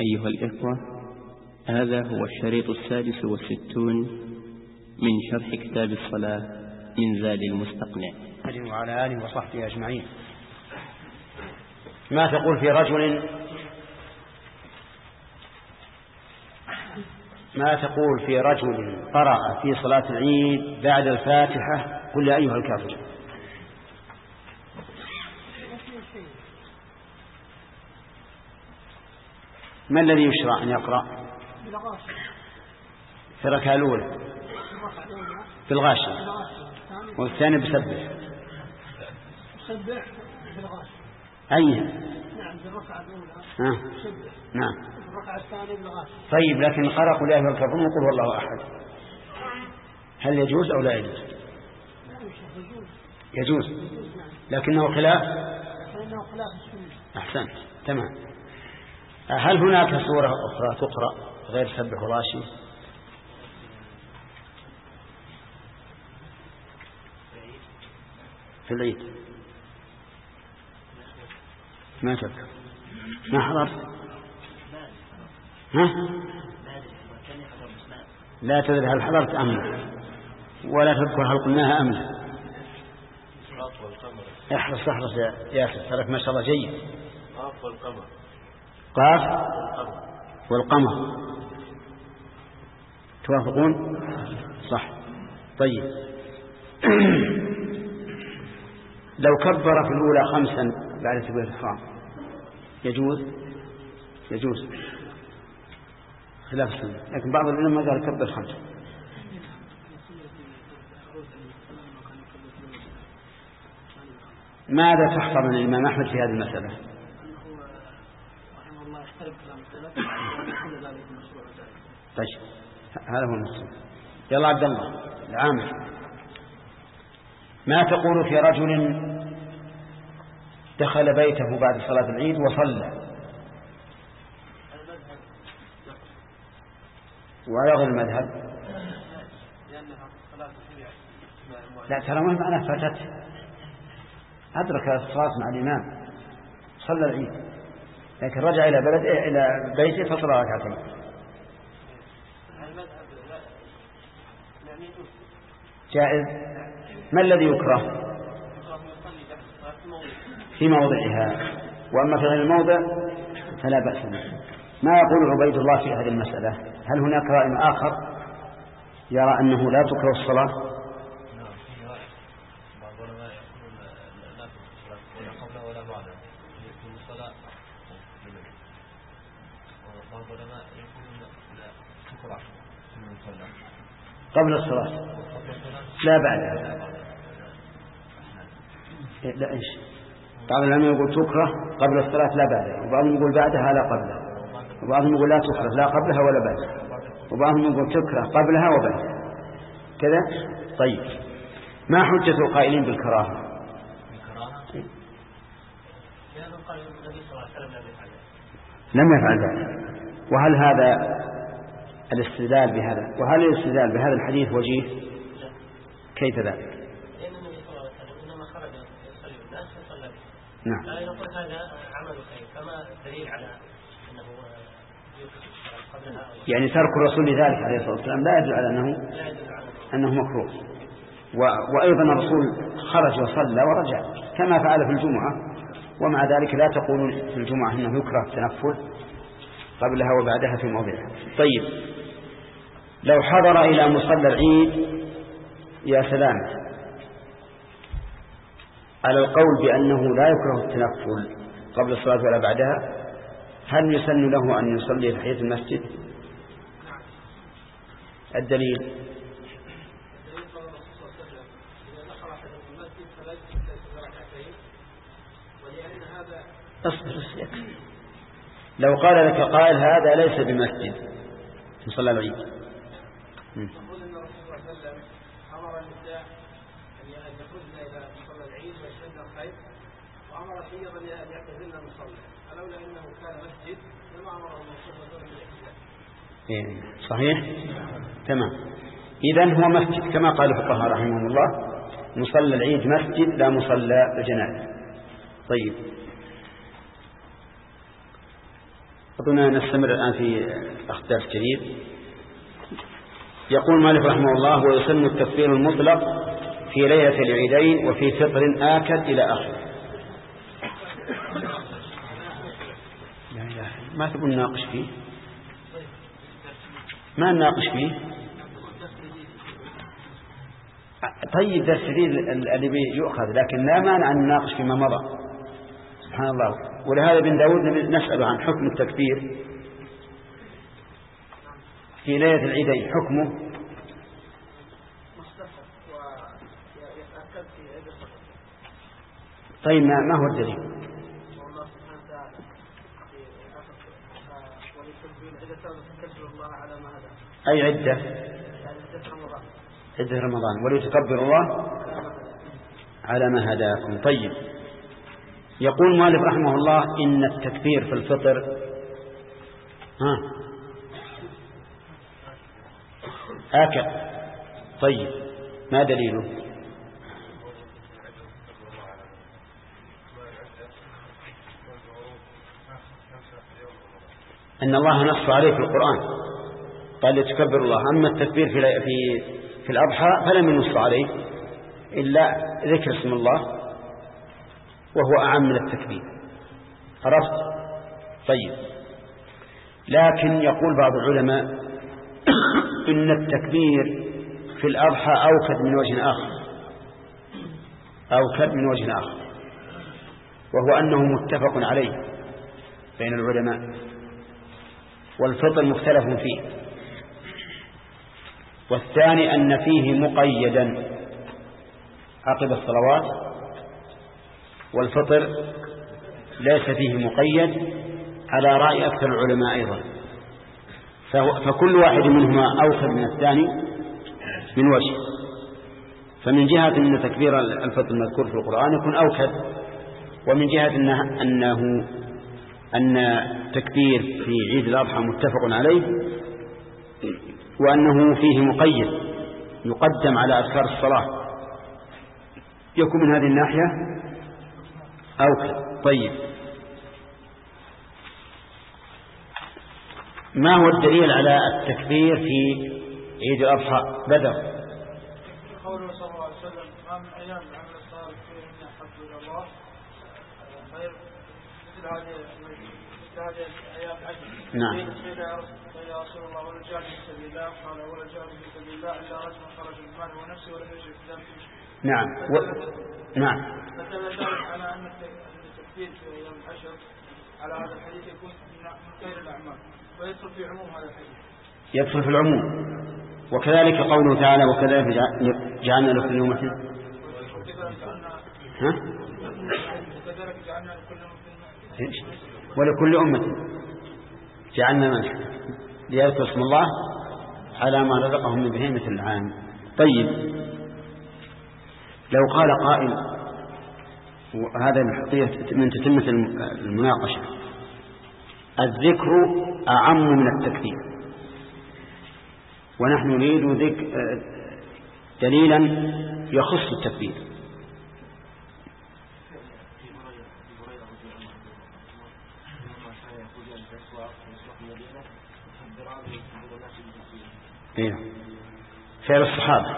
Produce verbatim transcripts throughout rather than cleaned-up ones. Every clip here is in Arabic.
أيها الإخوة، هذا هو الشريط السادس والستون من شرح كتاب الصلاة من زاد المستقنع وعلى آله وصحبه أجمعين. ما تقول في رجل ما تقول في رجل قرأ في صلاة العيد بعد الفاتحة قل يا أيها الكافر؟ ما الذي يشرع أن يقرأ في الركعة الأولى؟ بالغاشية. والثاني بسبح. سبح بالغاشية. أيها؟ نعم بالركعة الأولى. نعم. سبح. نعم. الركعة الثانية بالغاشية. طيب، لكن قرأ قل يا أيها الكافرون وقل هو الله أحد، هل يجوز أو لا يجوز؟ يجوز، لكنه خلاف لأنه خلاف السنة. أحسنت، تمام. هل هناك سورة أخرى تقرأ غير سبح وغاشي؟ في العيد ما تذكر، ما حضرت؟ ها؟ لا تدري هل حضرت أم لا، ولا تذكر هل قلناها أم لا. احرص احرص يا ياسر، ترك ما شاء الله جيد. قاف والقمر. قاف والقمر توافقون؟ صح. طيب. لو كبر في الأولى خمسا بعد تكبيرة الإحرام يجوز؟ يجوز خلاف السنة، لكن بعض العلماء قال كبر خمسا. ماذا تحفظ من الإمام أحمد في هذه المسألة؟ طيب، هذا هو المسلم. يلا عبد الله العامر، ما تقول في رجل دخل بيته بعد صلاة العيد وصلى؟ وعلى غير المذهب لا، ترى ما معنى فاتته، أدرك الصلاة مع الإمام صلى العيد، لكن رجع إلى بلد إلى بيته فصلى ركعتين. جائز. ما الذي يكره؟ في موضعها، وأما في غير الموضع فلا بأس به. ما يقول عبيد الله في هذه المسألة؟ هل هناك رأي آخر يرى أنه لا تكره الصلاة؟ قبل الصلاة لا بعدها. لا إيش؟ بعض العلماء يقول تكره قبل الصلاة لا بعدها، وبعضهم يقول بعدها لا قبلها، وبعضهم يقول لا تكره لا قبلها ولا بعدها، وبعضهم يقول تكره قبلها وبعدها كذا. طيب، ما حجة القائلين بالكراهة؟ لم يفعل ذلك. وهل هذا الاستدلال بهذا وهل الاستدلال بهذا الحديث وجيه؟ كيف ذلك؟ لأن النبي صلى الله عليه وسلم إنما خرج يصلي الناس فصلى به. نعم. لا نقول هذا عمل خير، كما دليل على أنه قبلها. يعني ترك الرسول لذلك عليه الصلاة والسلام لا يدل على أنه أنه مكروه. وأيضا الرسول خرج وصلى ورجع كما فعل في الجمعة، ومع ذلك لا تقولون في الجمعة أنه يكره التنفل قبلها وبعدها في موضعها. طيب، لو حضر إلى مصلى العيد يا سلام على القول بأنه لا يكره التنفل قبل الصلاة ولا بعدها، هل يسن له أن يصلي تحية المسجد؟ الدليل اصبر يكفي. لو قال لك قائل هذا ليس بمسجد مصلى العيد، يقول ان الرسول صلى الله عليه وسلم امر النساء ان يخرجن الى مصلى العيد ويشهدن الخير، وامر ايضا ان يعتزلن المصلى، فلولا انه كان مسجد لما امرهم الرسول بالاعتزال. صحيح، تمام. اذن هو مسجد كما قال الفقهاء رحمهم الله، مصلى العيد مسجد لا مصلى الجنائز. طيب، أظن نستمر الآن في أخذ درس جديد. يقول مالك رحمه الله: ويسن التكبير المطلق في ليلة العيدين وفي فطر آكد إلى آخره. ما تقول ناقش فيه، ما نناقش فيه. طيب درس جديد اللي بيؤخذ، لكن لا مانع أن نناقش فيما مضى. سبحان الله. ولهذا بن داود نسأل عن حكم التكبير في ليلة العيدين، حكمه طيب ما, ما هو الدليل؟ أي عدة؟ عدة رمضان. وليتكبروا الله على ما هداكم. طيب، يقول مالك رحمه الله: إن التكبير في الفطر ها آكد. طيب، ما دليله؟ أن الله نص عليه في القرآن، قال لتكبر الله. أما التكبير في في في الأضحى فلم ينص عليه إلا ذكر اسم الله، وهو أعم من التكبير. عرفت؟ طيب، لكن يقول بعض العلماء إن التكبير في الأضحى أوكد من وجه آخر، أوكد من وجه آخر، وهو أنه متفق عليه بين العلماء، والفطر مختلف فيه. والثاني أن فيه مقيدا عقب الصلوات، والفطر ليس فيه مقيد على رأي أكثر العلماء أيضا. فكل واحد منهما أوكد من الثاني من وجه. فمن جهة أن تكبير الفطر المذكور في القرآن يكون أوكد، ومن جهة أنه, أنه أن تكبير في عيد الأضحى متفق عليه، وأنه فيه مقيد يقدم على أذكار الصلاة، يكون من هذه الناحية أوكد. طيب، ما هو الدليل على التكبير في عيد الأضحى؟ بدر. قوله صلى الله عليه وسلم: ما من أيام العمل الصالح فيهن أحب إلى الله خير مثل هذه مثل هذه الأيام العشر. نعم. يا رسول الله: ولا جاهد في سبيل الله؟ قال: ولا جاهد في سبيل الله إلا رجل خرج بماله ونفسه ولم يشرك ذلك. نعم. و... نعم. فدل ذلك على أن التكبير في أيام العشر على هذا الحديث يكون من خير الأعمال، ويدخل في عموم هذا الحديث. يدخل في العموم. وكذلك قوله تعالى: وكذلك جعلنا لكل أمة ها؟ وكذلك جعلنا لكل أمة ولكل أمة جعلنا منسكا ليذكروا اسم الله على ما رزقهم من بهيمة الأنعام. طيب، لو قال قائل، وهذا من تتمة المناقشة: الذكر أعم من التكبير، ونحن نريد ذكر دليلا يخص التكبير. إيه. فعل الصحابة.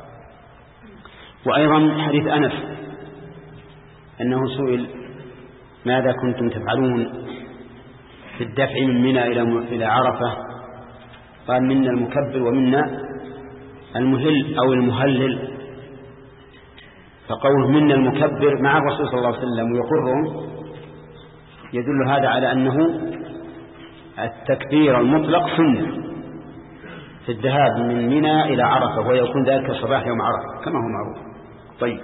وأيضا حديث أنس أنه سئل: ماذا كنتم تفعلون في الدفع من منى إلى عرفة؟ قال: منا المكبر ومنا المهل أو المهلل. فقوله منا المكبر مع الرسول صلى الله عليه وسلم ويقرهم يدل هذا على أنه التكبير المطلق سنة في الذهاب من منى إلى عرفة، ويكون ذلك صباح يوم عرفة كما هو معروف. طيب،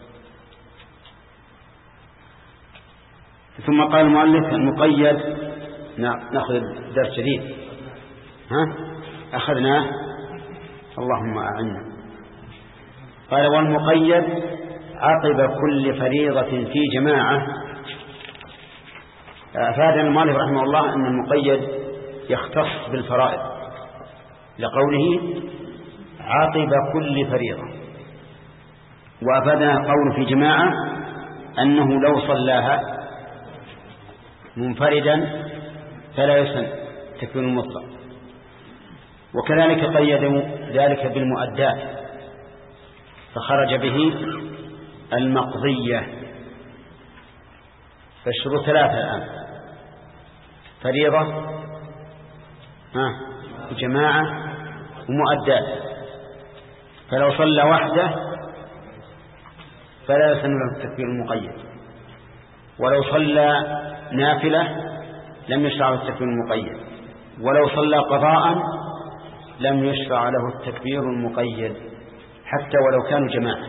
ثم قال المؤلف: المقيد. نأخذ درس جديد. ها أخذناه، اللهم أعنا. قال: والمقيد عقب كل فريضة في جماعة. أفاد المؤلف رحمه الله أن المقيد يختص بالفرائض لقوله عقب كل فريضة، وأفادنا قول في جماعة أنه لو صلاها منفردا فلا يسن التكبير المطلق. وكذلك قيدوا ذلك بالمؤدات فخرج به المقضية. فالشروط ثلاثة الآن: فريضة، ها، جماعة، ومؤدات. فلو صلى وحده فلا يسن له التكبير المقيد، ولو صلى نافلة لم يشرع له التكبير المقيد، ولو صلى قضاء لم يشرع له التكبير المقيد حتى ولو كانوا جماعة.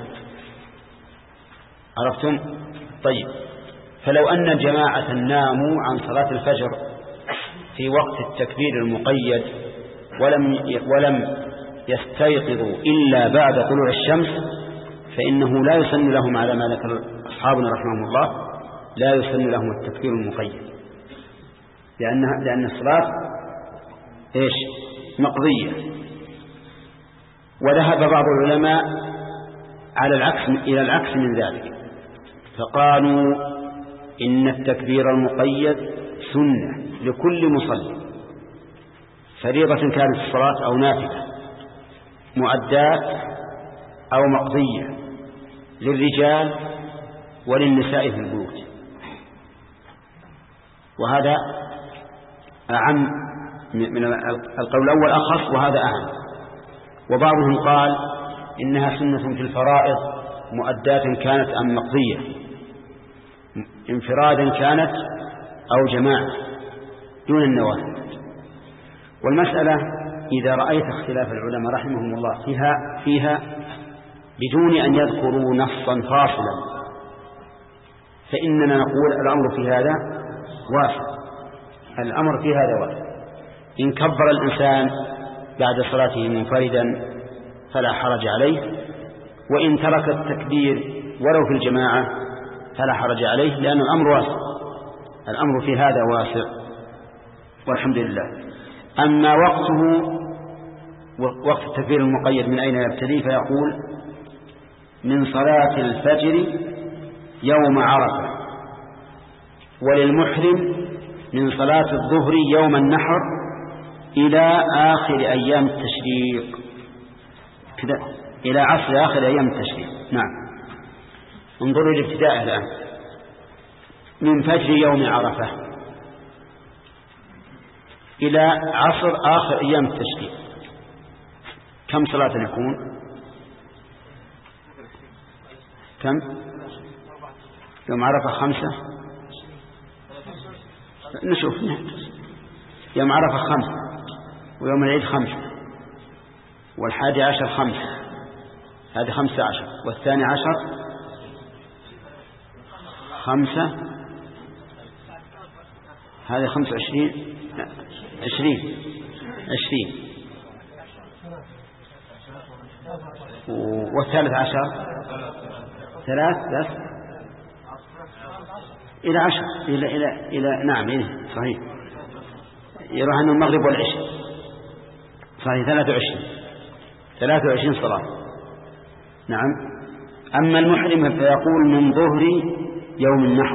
عرفتم؟ طيب، فلو أن جماعة ناموا عن صلاة الفجر في وقت التكبير المقيد ولم ولم يستيقظوا إلا بعد طلوع الشمس فإنه لا يسن لهم، على ما ذكر أصحابنا رحمهم الله، لا يسن لهم التكبير المقيد، لأن لأن الصلاة إيش؟ مقضية. وذهب بعض العلماء على العكس، إلى العكس من ذلك، فقالوا إن التكبير المقيد سنة لكل مصلي، فريضة كانت الصلاة أو نافلة، مؤدات أو مقضية، للرجال وللنساء في البيوت. وهذا أعم من القول الأول، أخص، وهذا أعم. وبعضهم قال إنها سنة في الفرائض، مؤدات كانت أم مقضية، انفرادا كانت أو جماعة، دون النوافل. والمسألة إذا رأيت اختلاف العلماء رحمهم الله فيها, فيها بدون أن يذكروا نصا فاصلا، فإننا نقول الأمر في هذا واسع، الأمر في هذا واسع. إن كبر الإنسان بعد صلاته منفردا فلا حرج عليه، وإن ترك التكبير ولو في الجماعة فلا حرج عليه، لأن الأمر واسع، الأمر في هذا واسع والحمد لله. أما وقته، وقت التكبير المقيد من أين يبتدي؟ فيقول: من صلاة الفجر يوم عرفة، وللمحرم من صلاة الظهر يوم النحر إلى آخر أيام التشريق، كده إلى عصر آخر أيام التشريق. نعم، انظروا الابتداء الآن: من فجر يوم عرفة إلى عصر آخر أيام التشريق، كم صلاة يكون؟ كم؟ يوم عرفة خمسة، نشوف يوم عرفة خمسة، ويوم العيد خمسة، والحادي عشر خمسة، هذه خمسة عشر، والثاني عشر خمسة، هذه خمسة وعشرين، عشرين عشرين، والثالث عشر ثلاث بس إلى عشر، إلى إلى إلى نعم، إلى صحيح، يروح أنه المغرب والعشاء، صحيح، ثلاثة وعشرين ثلاثة وعشرين صلاة. نعم. أما المحرم فيقول من ظهر يوم النحر،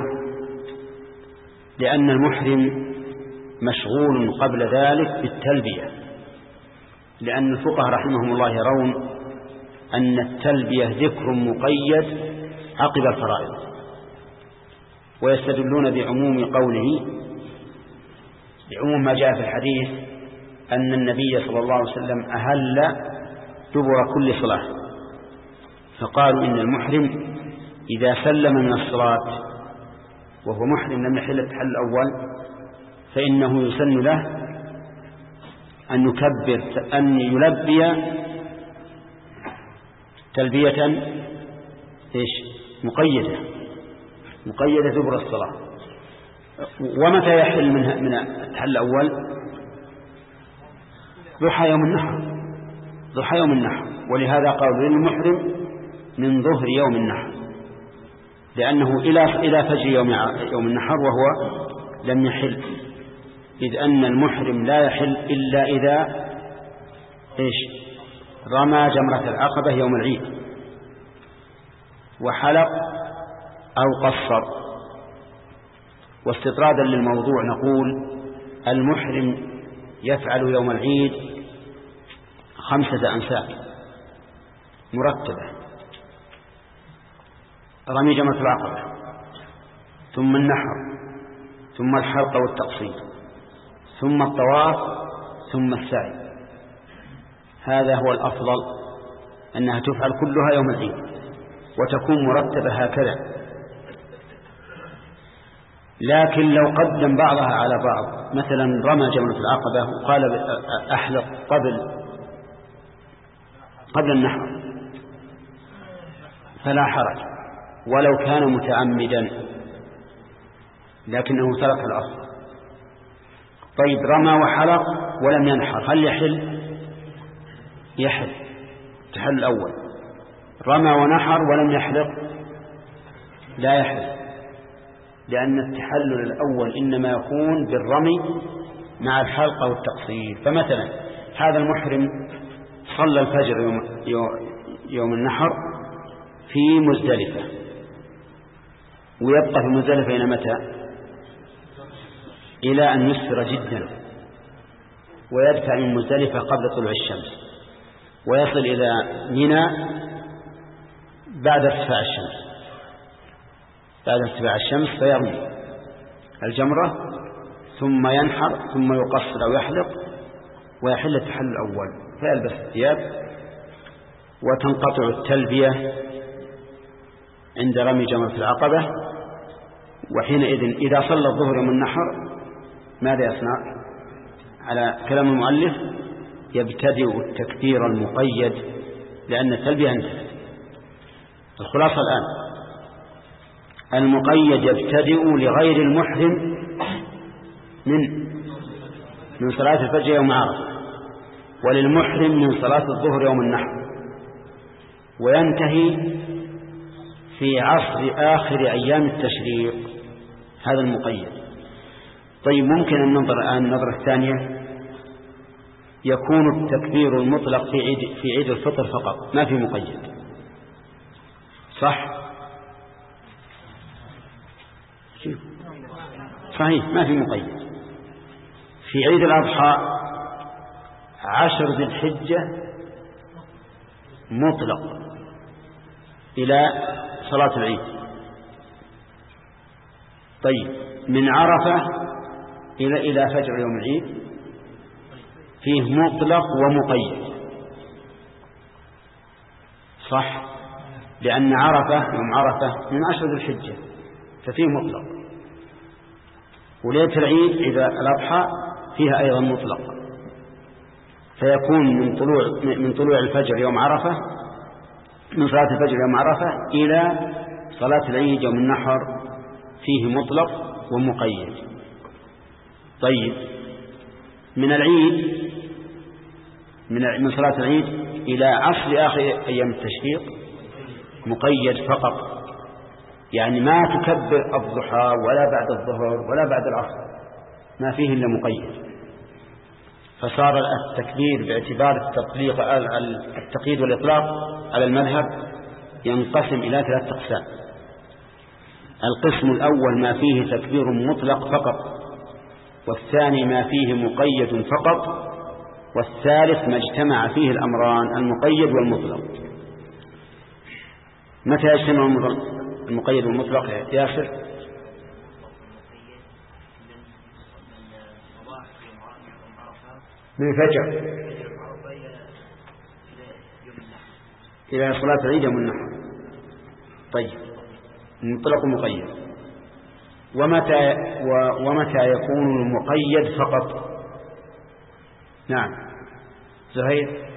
لأن المحرم مشغول قبل ذلك بالتلبية، لأن الفقهاء رحمهم الله يرون أن التلبية ذكر مقيد عقب الفرائض، ويستدلون بعموم قوله، بعموم ما جاء في الحديث أن النبي صلى الله عليه وسلم أهل دبر كل صلاة، فقالوا إن المحرم إذا سلم من الصلاة وهو محرم لم يحل التحل الأول فإنه يسن له أن يكبر، أن يلبي تلبية إيش؟ مقيدة مقيدة دبر الصلاة. ومتى يحل منها من التحل الأول؟ ضحى يوم النحر، ضحى يوم النحر. ولهذا قالوا للمحرم من ظهر يوم النحر، لأنه إلى إلى فجر يوم يوم النحر وهو لم يحل، إذ أن المحرم لا يحل إلا إذا إيش؟ رمى جمرة العقبة يوم العيد وحلق أو قصر. واستطرادا للموضوع نقول المحرم يفعل يوم العيد خمسة أنساك مرتبة: رمي جمرة العقبة، ثم النحر، ثم الحلق والتقصير، ثم الطواف، ثم السعي. هذا هو الأفضل، أنها تفعل كلها يوم العيد وتكون مرتبة هكذا. لكن لو قدم بعضها على بعض، مثلا رمى جمرة العقبة وقال أحلق قبل قبل النحر فلا حرج ولو كان متعمدا، لكنه ترك الأصل. طيب، رمى وحلق ولم ينحر، هل يحل؟ يحل، تحل الأول. رمى ونحر ولم يحلق لا يحل، لأن التحلل الأول إنما يكون بالرمي مع الحلق والتقصير. فمثلا هذا المحرم صلى الفجر يوم, يوم النحر في مزدلفة، ويبقى في مزدلفة إلى متى؟ إلى أن يسفر جدا، ويدفع من مزدلفة قبل طلوع الشمس، ويصل إلى منى بعد ارتفاع الشمس بعد ارتفاع الشمس فيرمي الجمرة، ثم ينحر، ثم يقصر أو يحلق، ويحل التحلل الأول، فيلبس الثياب، وتنقطع التلبية عند رمي جمرة العقبة. وحينئذ إذا صلى الظهر يوم النحر ماذا يصنع؟ على كلام المؤلف يبتدئ التكبير المقيد، لأن التلبية انتهت. الخلاصة الآن: المقيد يبتدئ لغير المحرم من من صلاة الفجر يوم عرفة، وللمحرم من صلاة الظهر يوم النحر، وينتهي في عصر آخر أيام التشريق. هذا المقيد. طيب، ممكن أن ننظر الآن النظرة الثانية: يكون التكبير المطلق في عيد في عيد الفطر فقط، ما في مقيد، صح؟ صحيح، ما في مقيد. في عيد الأضحى عشر ذي الحجة مطلق إلى صلاة العيد. طيب، من عرفة إلى إلى فجر يوم العيد فيه مطلق ومقيد، صح؟ لأن عرفة يوم عرفة من عشر ذي الحجة ففيه مطلق، وليلة العيد إذا الأضحى فيها أيضا مطلق، فيكون من طلوع من طلوع الفجر يوم عرفة من صلاة الفجر يوم عرفة إلى صلاة العيد يوم النحر فيه مطلق ومقيد. طيب، من العيد من من صلاة العيد إلى عصر آخر أيام التشريق مقيد فقط، يعني ما تكبر الضحى ولا بعد الظهر ولا بعد العصر، ما فيه إلا مقيد. فصار التكبير باعتبار التطليق التقييد والإطلاق على المذهب ينقسم إلى ثلاثة أقسام: القسم الأول ما فيه تكبير مطلق فقط، والثاني ما فيه مقيد فقط، والثالث ما اجتمع فيه الأمران المقيد والمطلق. متى يجتمع المقيد والمطلق يا ياسر؟ من الفجر إلى صلاة العيد يوم النحر. طيب، مطلق ومقيد. ومتى ومتى يكون المقيد فقط؟ نعم زهير.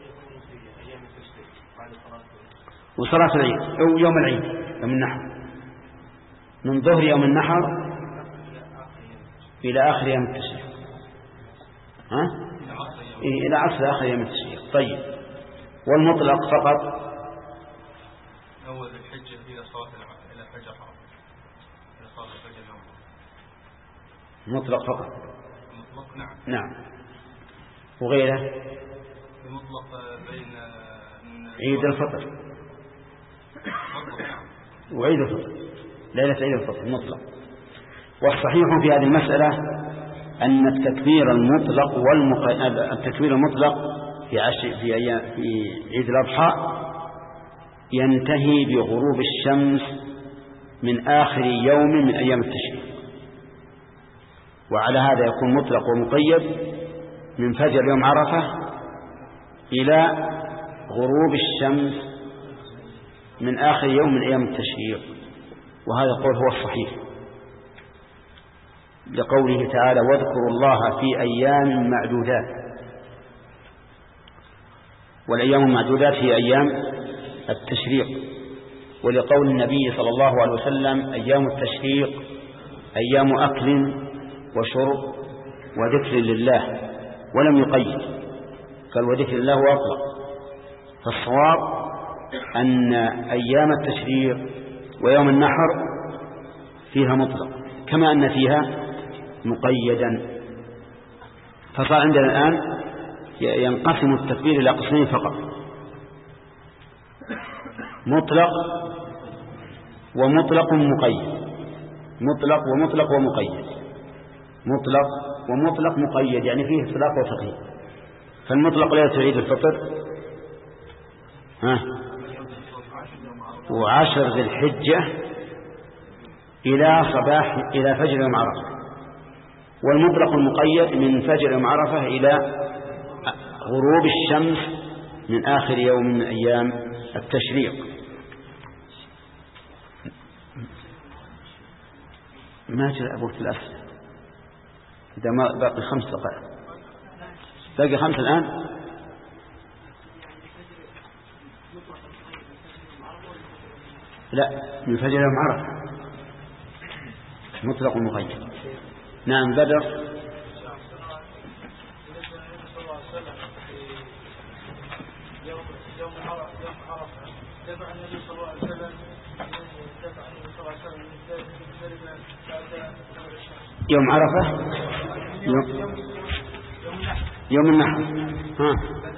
وصلاة العيد أو يوم العيد يوم النحر، من ظهر يوم النحر إلى آخر يوم التشريق، ها؟ إيه، إلى عصر آخر يوم التشريق. طيب، والمطلق فقط أول الحجة إلى صلاة إلى فجر إلى صلاة الفجر يوم. مطلق فقط. مطلق نعم. نعم. وغيره المطلق بين عيد الفطر وعيد الفطر، ليلة عيد الفطر مطلق. والصحيح في هذه المسألة أن التكبير المطلق والمق... التكبير المطلق في عشر في أيام في عيد الأضحى ينتهي بغروب الشمس من آخر يوم من أيام التشريق، وعلى هذا يكون مطلق ومقيد من فجر يوم عرفة إلى غروب الشمس من آخر يوم من أيام التشريق، وهذا القول هو الصحيح لقوله تعالى واذكروا الله في أيام معدودات، والأيام المعدودات هي أيام التشريق، ولقول النبي صلى الله عليه وسلم أيام التشريق أيام أكل وشرب وذكر لله، ولم يقيد، قال وذكر الله وأطلق. فالصواب أن أيام التشريق ويوم النحر فيها مطلق كما أن فيها مقيدا. فصار عندنا الآن ينقسم التكبير إلى قسمين فقط، مطلق ومطلق مقيد، مطلق ومطلق ومقيد، مطلق ومطلق مقيد يعني فيه اطلاق وتقييد. فالمطلق ليلة عيد الفطر ها وعشر ذي الحجة إلى صباح إلى فجر يوم عرفة، والمطلق المقيد من فجر يوم عرفة إلى غروب الشمس من آخر يوم من أيام التشريق. ما جاء أبوة الأسد إذا ما باقي خمس دقائق، باقي خمس الآن. لا، من فجر يوم عرفة مطلق مقيد. نعم بدر. يوم عرفة يوم, يوم النحر ها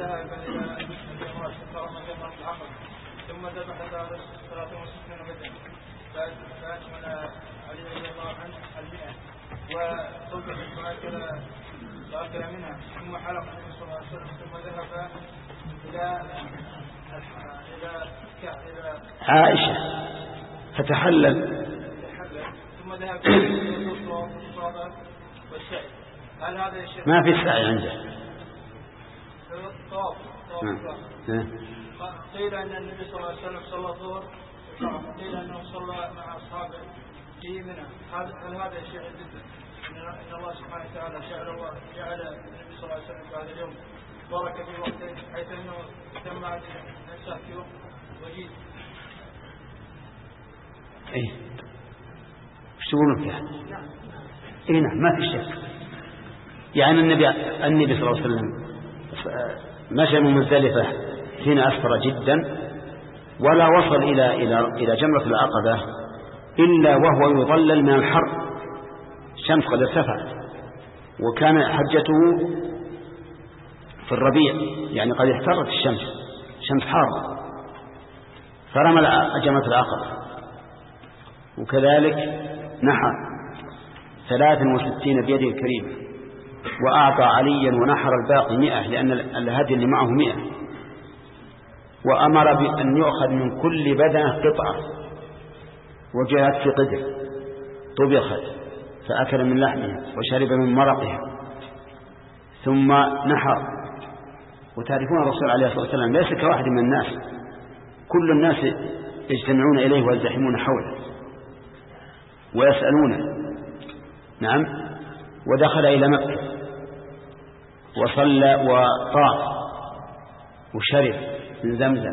ثم ذبح ثلاثة وستين بدنا فأكمل علي رضي الله عنه المئة وصلت فأكل فأكل منها ثم حلق النبي صلى الله عليه وسلم ثم ذهب إلى إلى إلى عائشة فتحلل ثم ذهب إلى الصلاة والسعي. هل هذا يا شيخ؟ ما في السعي عنده. طواف طواف قيل أن النبي صلى الله عليه وسلم صلى الظهر قيل أنه صلى مع أصحابه في منى. هل هذا شيء جدا إن الله سبحانه وتعالى جعل الله جعل النبي صلى الله عليه وسلم في هذا اليوم بارك في وقته حيث أنه تم هذه النساء في وقت وجيز. إيه وش تقولون فيها؟ إيه نعم ما في شك. يعني النبي النبي صلى الله عليه وسلم مشى من مزدلفة حين أسفر جدا ولا وصل إلى إلى إلى جمرة العقبة إلا وهو يظلل من الحر، الشمس قد ارتفعت، وكان حجته في الربيع يعني قد احترت الشمس، الشمس حارة، فرمى جمرة العقبة. وكذلك نحر ثلاث وستين بيده الكريمة، وأعطى عليا ونحر الباقي مئة لأن الهدي اللي معه مئة، وأمر بأن يؤخذ من كل بدنة قطعة وجاءت في قدر طبخت فأكل من لحمها وشرب من مرقها ثم نحر. وتعرفون الرسول عليه الصلاة والسلام ليس كواحد من الناس، كل الناس يجتمعون إليه ويزدحمون حوله ويسألونه. نعم. ودخل إلى مكة وصلى وطاف وشرب من زمزم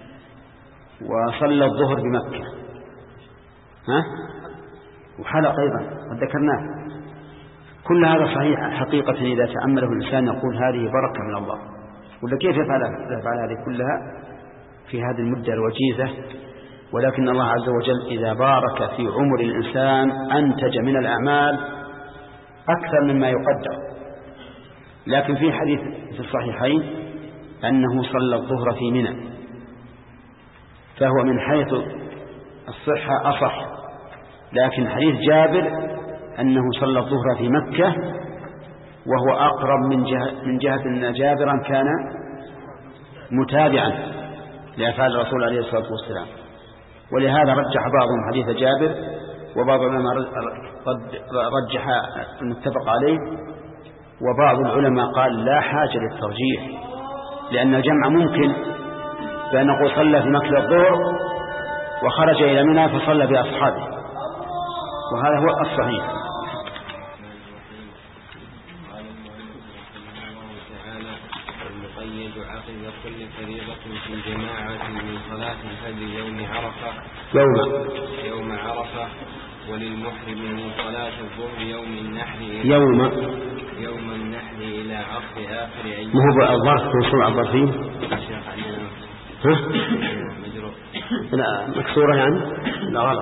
وصلى الظهر بمكة ها وحلق أيضا وذكرناه. كل هذا صحيح حقيقة إذا تأمله الإنسان يقول هذه بركة من الله، ولا كيف يفعل هذه كلها في هذه المدة الوجيزة؟ ولكن الله عز وجل إذا بارك في عمر الإنسان أنتج من الأعمال أكثر مما يقدر. لكن في حديث في الصحيحين أنه صلى الظهر في منى، فهو من حيث الصحة أصح. لكن حديث جابر أنه صلى الظهر في مكة وهو أقرب من جهة, من جهة أن جابرا كان متابعا لأفعال الرسول عليه الصلاة والسلام. ولهذا رجح بعضهم حديث جابر، وبعض العلماء رجح المتفق عليه، وبعض العلماء قال لا حاجة للترجيح، لأن الجمع ممكن، بأن نقول صلى في مكة الظهر وخرج إلى منى فصلى بأصحابه، وهذا هو الصحيح. المقيد عقد كل فريضة في جماعة من صلاة الفجر يوم عرفة يوم يوم عرفة وللمحرم من صلاة الظهر يوم النحر يوم يوم النحر إلى عصر آخر أيام. ما هو الظرف منصوب على الظرفين؟ ها؟ مجرور. لا مكسورة يعني؟ لا غلط.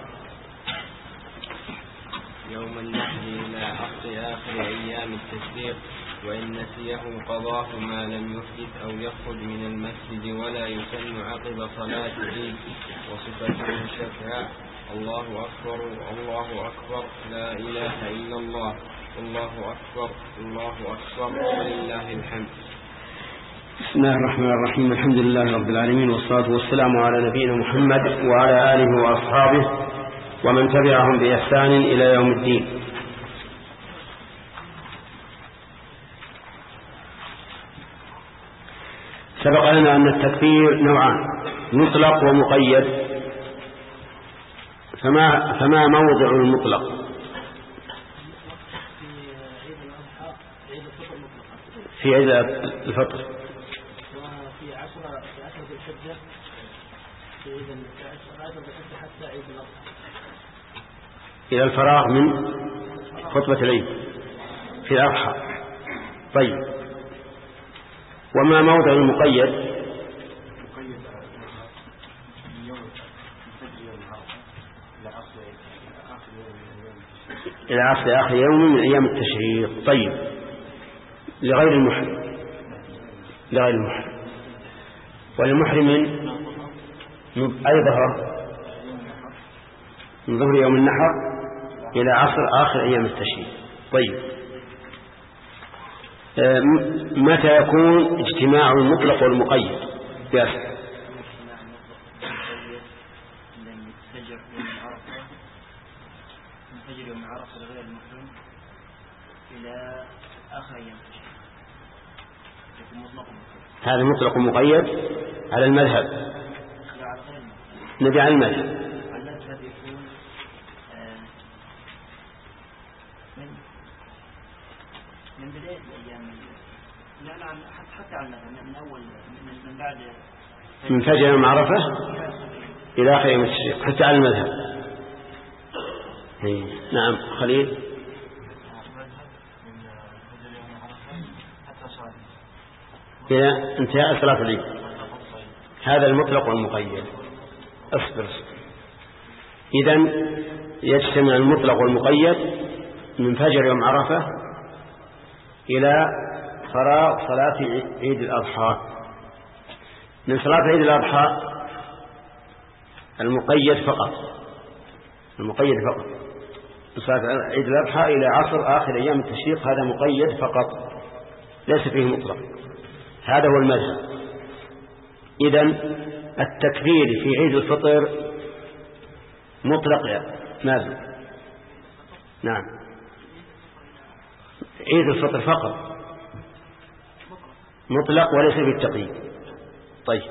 يوم النحر إلى عصر آخر أيام التشريق، وإن نسيه قضاه ما لم يحدث أو يخرج من المسجد، ولا يسن عقب صلاة العيد. وصفته الشفاعة الله أكبر الله أكبر لا إله إلا الله الله أكبر الله أكبر ولله الحمد. بسم الله الرحمن الرحيم. الحمد لله رب العالمين، والصلاة والسلام على نبينا محمد وعلى آله وأصحابه ومن تبعهم بإحسان إلى يوم الدين. سبق لنا أن التكبير نوعان، مطلق ومقيد، فما, فما موضع المطلق؟ في عيد الفطر وفي عشر في عشر ذي الحجة، في عيد عشر ذي الحجة حتى عيد الأضحى إلى الفراغ من خطبة العيد في الأضحى. طيب، وما موضع المقيد؟ إلى عصر آخر يوم من أيام التشريق. طيب، لغير المحرم لغير المحرم وللمحرم أي ظهر من ظهر يوم النحر إلى عصر آخر أيام التشريق. طيب، متى يكون اجتماع المطلق والمقيد؟ ياسر. الفجر يوم عرفة لغير المحرم إلى آخر أيام التشريق يكون مطلق ومقيد. هذا مطلق ومقيد على المذهب، نبي على المذهب. على المذهب يكون من من بداية الأيام، لا لا حتى على المذهب من أول من, من بعد من فجر يوم عرفة إلى آخر يوم التشريق حتى على المذهب. نعم خليل. إلى انتهاء صلاة العيد. هذا المطلق والمقيد. اصبر إذن يجتمع المطلق والمقيد من فجر يوم عرفة إلى فراغ صلاة عيد الأضحى. من صلاة عيد الأضحى المقيد فقط المقيد فقط صلاة عيد الأضحى إلى عصر آخر أيام التشريق، هذا مقيد فقط ليس فيه مطلق. هذا هو المذهب. إذن التكبير في عيد الفطر مطلق يا مازن. نعم، عيد الفطر فقط مطلق وليس فيه التقييد. طيب،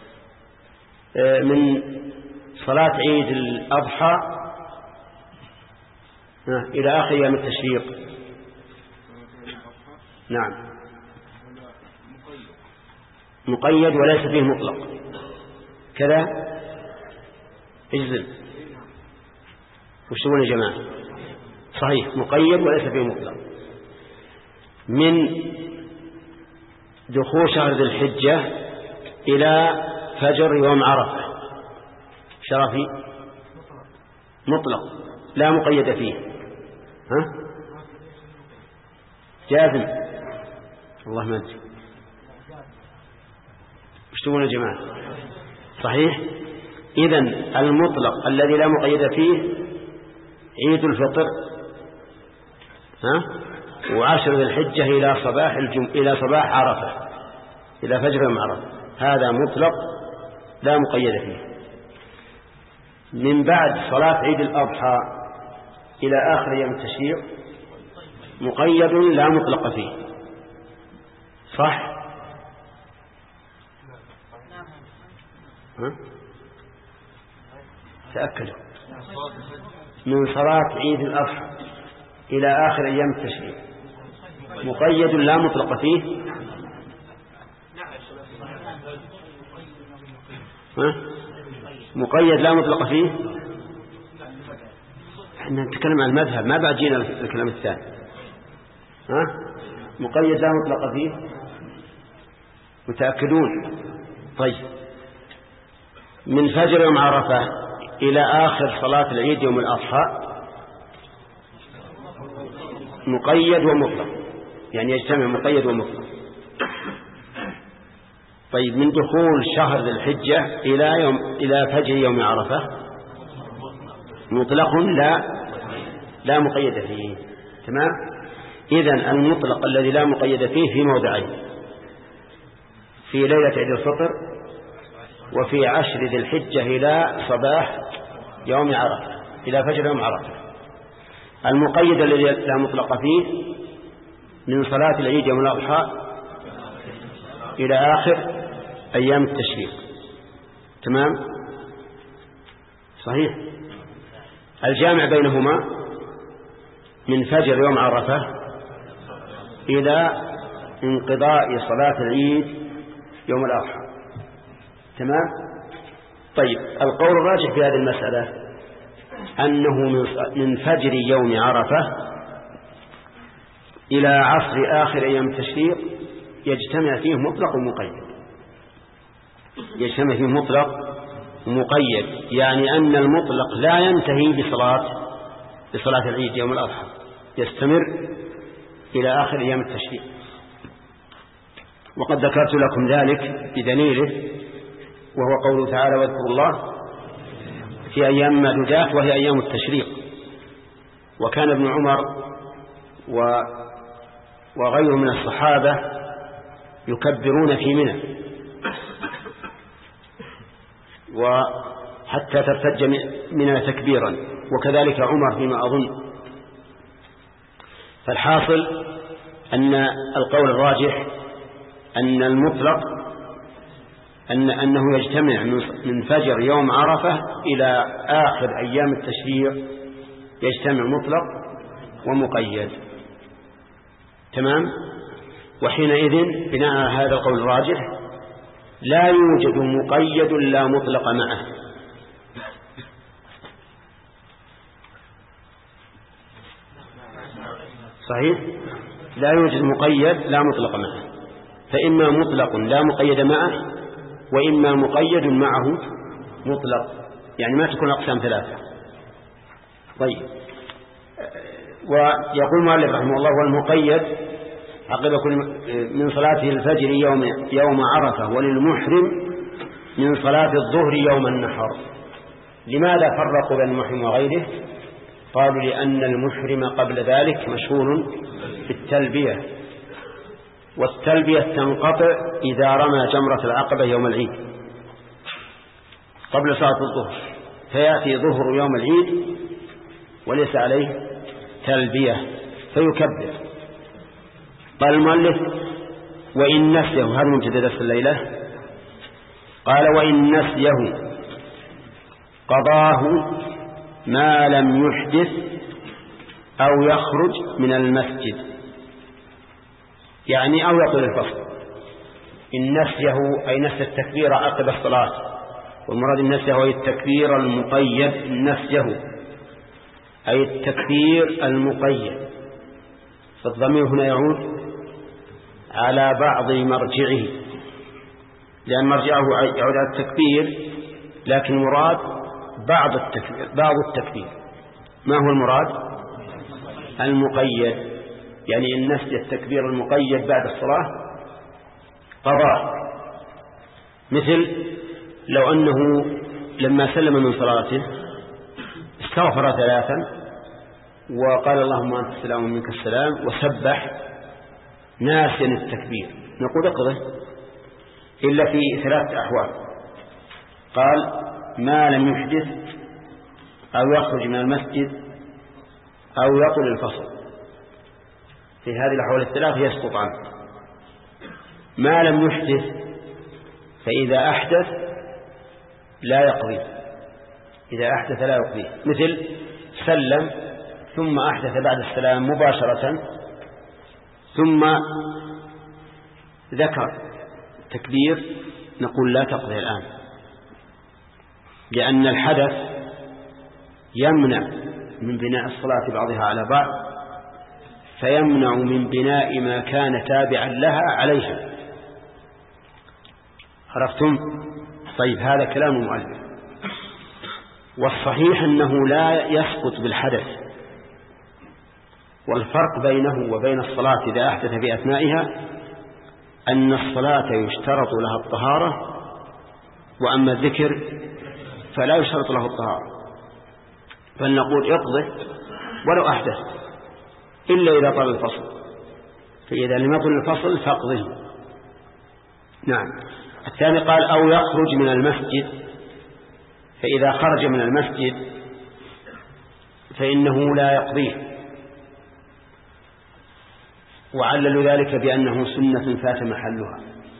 من صلاة عيد الأضحى إلى آخر أيام التشريق. نعم، مقيد وليس فيه مطلق كذا. اجزم وش تقول يا جماعة؟ صحيح، مقيد وليس فيه مطلق. من دخول شهر ذي الحجة إلى فجر يوم عرفة شرفي مطلق لا مقيد فيه. ها جازم؟ الله ما أدري وش تقول يا جماعة؟ صحيح. إذن المطلق الذي لا مقيد فيه عيد الفطر ها وعشر ذي الحجة إلى صباح الجم... إلى صباح عرفة، إلى فجر يوم عرفة. هذا مطلق لا مقيد فيه. من بعد صلاة عيد الأضحى إلى آخر يوم التشريق مقيد لا مطلق فيه، صح؟ ها؟ تأكدوا. من صلاة عيد الأضحى إلى آخر أيام التشريق مقيد لا مطلق فيه. ها؟ مقيد لا مطلق فيه. احنا نتكلم عن المذهب، ما بعد جينا الكلام الثاني. ها؟ مقيد لا مطلق فيه، متأكدون؟ طيب، من فجر يوم عرفة إلى آخر صلاة العيد يوم الأضحى مقيد ومطلق، يعني يجتمع مقيد ومطلق. طيب، من دخول شهر ذي الحجة إلى يوم إلى فجر يوم عرفة مطلق لا لا مقيد فيه. تمام. إذن المطلق الذي لا مقيد فيه في موضعين: في ليلة عيد الفطر، وفي عشر ذي الحجة إلى صباح يوم عرفة، إلى فجر يوم عرفة. المقيد الذي لا مطلق فيه من صلاة العيد يوم الأضحى إلى آخر أيام التشريق. تمام. صحيح. الجامع بينهما من فجر يوم عرفة إلى انقضاء صلاة العيد يوم الأضحى. تمام. طيب، القول الراجح في هذه المسألة أنه من فجر يوم عرفة إلى عصر آخر أيام التشريق يجتمع فيه مطلق ومقيد. يجتمع فيه مطلق ومقيد، يعني أن المطلق لا ينتهي بصلاة بصلاة العيد يوم الأضحى، يستمر إلى آخر أيام التشريق. وقد ذكرت لكم ذلك بدليله، وهو قوله تعالى: واذكروا الله في أيام معدودات، وهي أيام التشريق. وكان ابن عمر وغيره من الصحابة يكبرون في منى وحتى ترتج منى تكبيرا، وكذلك عمر فيما أظن. فالحاصل أن القول الراجح أن المطلق أن أنه يجتمع من فجر يوم عرفة إلى آخر أيام التشريق، يجتمع مطلق ومقيد. تمام. وحينئذ بناء على هذا القول الراجح لا يوجد مقيد لا مطلق معه. صحيح. لا يوجد مقيد لا مطلق معه، فإما مطلق لا مقيد معه، وإما مقيد معه مطلق، يعني ما تكون أقسام ثلاثة. طيب، ويقول مؤلف رحمه الله: والمقيد عقب كل من صلاته الفجر يوم يوم عرفة، وللمحرم من صلاة الظهر يوم النحر. لماذا فرقوا بين المحرم وغيره؟ قالوا: لأن المحرم قبل ذلك مشغول بالتلبية، والتلبية تنقطع إذا رمى جمرة العقبة يوم العيد قبل صلاة الظهر، فيأتي ظهر يوم العيد وليس عليه تلبية فيكبر. قال المؤلف: وإن نسيه، هذا مبتدأ درس الليلة، قال: وإن نسيه قضاه ما لم يحدث أو يخرج من المسجد، يعني أو يطول الفصل. إن نسيه أي نسي التكبير عقب الصلاة، والمراد النسيه هو التكبير المقيد. نسيه أي التكبير المقيد، فالضمير هنا يعود على بعض مرجعه، لأن مرجعه يعود على التكبير، لكن مراد بعض التكبير. بعض التكبير ما هو المراد؟ المقيد، يعني إن نسي التكبير المقيد بعد الصلاة قضاء. مثل لو أنه لما سلم من صلاته استغفر ثلاثا وقال اللهم أنت السلام ومنك السلام وسبح ناسيا التكبير، نقول اقضه إلا في ثلاثة أحوال. قال ما لم يحدث أو يخرج من المسجد أو يطل الفصل، في هذه الأحوال الثلاث يسقط عنه. ما لم يحدث فإذا أحدث لا يقضي، إذا أحدث لا يقضي، مثل سلم ثم أحدث بعد السلام مباشرة ثم ذكر تكبير، نقول لا تقضي الآن، لأن الحدث يمنع من بناء الصلاة بعضها على بعض، فيمنع من بناء ما كان تابعا لها عليها. عرفتم؟ طيب هذا كلام المؤلف، والصحيح أنه لا يسقط بالحدث، والفرق بينه وبين الصلاة إذا أحدث في أثنائها أن الصلاة يشترط لها الطهارة، وأما الذكر فلا يشترط له الطهارة، فلنقول اقضه ولو أحدث إلا إذا طال الفصل، فإذا لم يطل الفصل فاقضه. نعم. الثاني قال أو يخرج من المسجد، فإذا خرج من المسجد فإنه لا يقضيه، وعلل ذلك بأنه سنة فات محلها،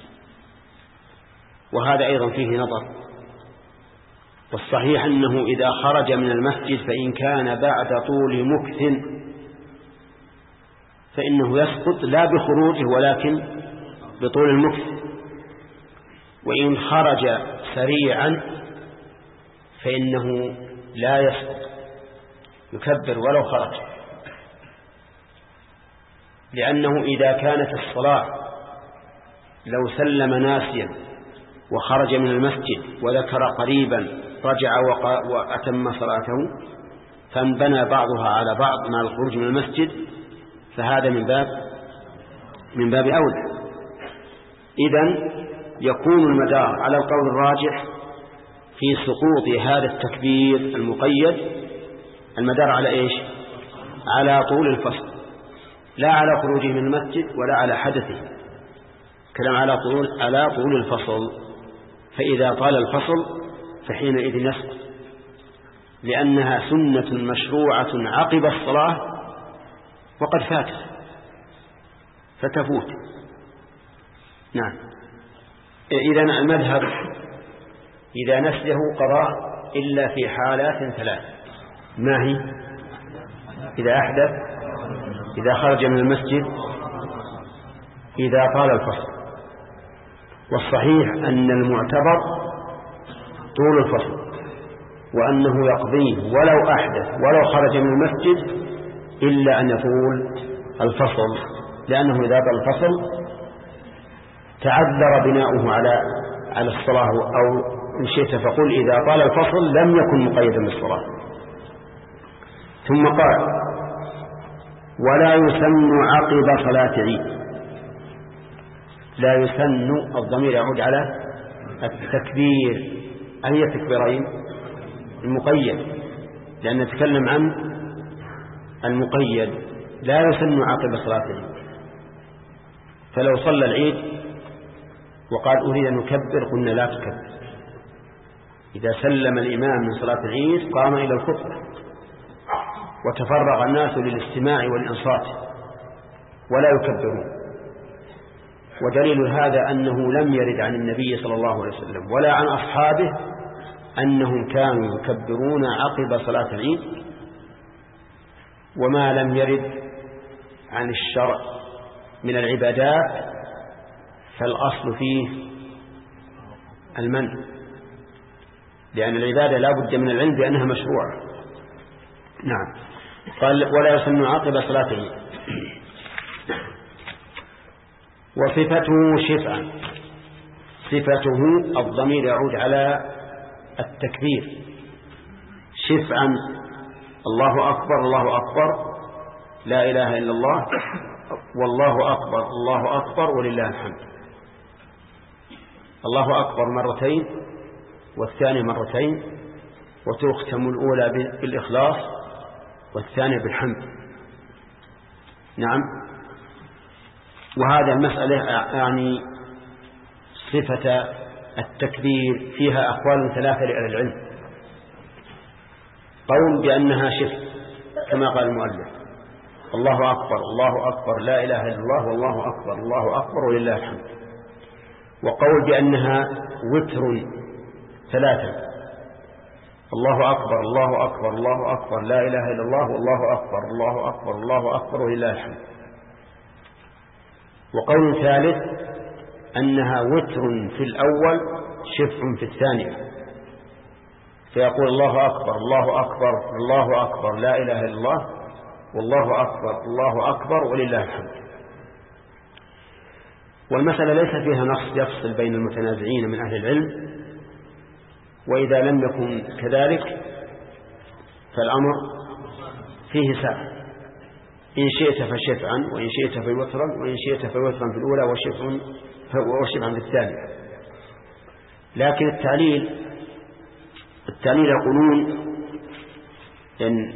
وهذا أيضا فيه نظر. والصحيح أنه إذا خرج من المسجد فإن كان بعد طول مكث فإنه يسقط لا بخروجه ولكن بطول المكث، وإن خرج سريعا فإنه لا يسقط، يكبر ولو خرج، لأنه إذا كانت الصلاة لو سلم ناسيا وخرج من المسجد وذكر قريبا رجع وأتم صلاته فانبنى بعضها على بعض مع الخروج من المسجد، فهذا من باب من باب أولى. إذن يكون المدار على القول الراجح في سقوط هذا التكبير المقيد، المدار على إيش؟ على طول الفصل، لا على خروجه من المسجد ولا على حدثه، كلام على طول على طول الفصل. فإذا طال الفصل فحينئذ يسقط، لأنها سنة مشروعة عقب الصلاة وقد فاتت فتفوت. نعم. إذن المذهب إذا نسيه قضاء إلا في حالات ثلاث، ما هي؟ إذا أحدث، إذا خرج من المسجد، إذا طال الفصل. والصحيح أن المعتبر طول الفصل، وأنه يقضيه ولو أحدث ولو خرج من المسجد إلا أن يطول الفصل، لأنه إذا طال الفصل تعذر بناؤه على على الصلاة، أو إن شئت فقل إذا طال الفصل لم يكن مقيدا بالصلاة. ثم قال ولا يسن عقب صلاة عيد. لا يسن الضمير يعود على التكبير، أي التكبيرين؟ المقيد، لأن نتكلم عن المقيد. لا يسن عقب صلاة العيد، فلو صلى العيد وقال أريد أن نكبر قلنا لا تكبر. إذا سلم الإمام من صلاة العيد قام إلى الخطبة وتفرغ الناس للاستماع والإنصات ولا يكبرون. ودليل هذا أنه لم يرد عن النبي صلى الله عليه وسلم ولا عن أصحابه أنهم كانوا يكبرون عقب صلاة العيد، وما لم يرد عن الشرع من العبادات فالأصل فيه المنع، لأن العبادة لا بد من العلم بأنها مشروعة. نعم. قال ولا يسن عقب صلاة العيد. وصفته شفعا، صفته الضمير يعود على التكبير، شفعا الله أكبر الله أكبر لا إله إلا الله والله أكبر الله أكبر ولله الحمد. الله أكبر مرتين والثاني مرتين، وتختم الأولى بالإخلاص والثانية بالحمد. نعم. وهذا المسألة يعني صفة التكبير فيها أقوال ثلاثة لأهل العلم. قول بأنها شرك كما قال المؤلف الله أكبر الله أكبر لا إله إلا الله والله أكبر الله أكبر ولله الحمد. وقول بأنها وتر ثلاثة الله أكبر الله أكبر الله أكبر لا إله إلا الله والله أكبر الله أكبر الله أكبر ولله الحمد. وقول ثالث أنها وتر في الأول شفع في الثانية، فيقول الله أكبر الله أكبر الله أكبر لا إله إلا الله والله أكبر الله أكبر ولله الحمد. والمسألة ليس فيها نص يفصل بين المتنازعين من أهل العلم، وإذا لم يكن كذلك فالأمر فيه سعة، إن شئت فشفعا وإن شئت فوترا وإن شئت فوترا في الأولى وشفعا في الثانية. لكن التعليل التعليل يقولون إن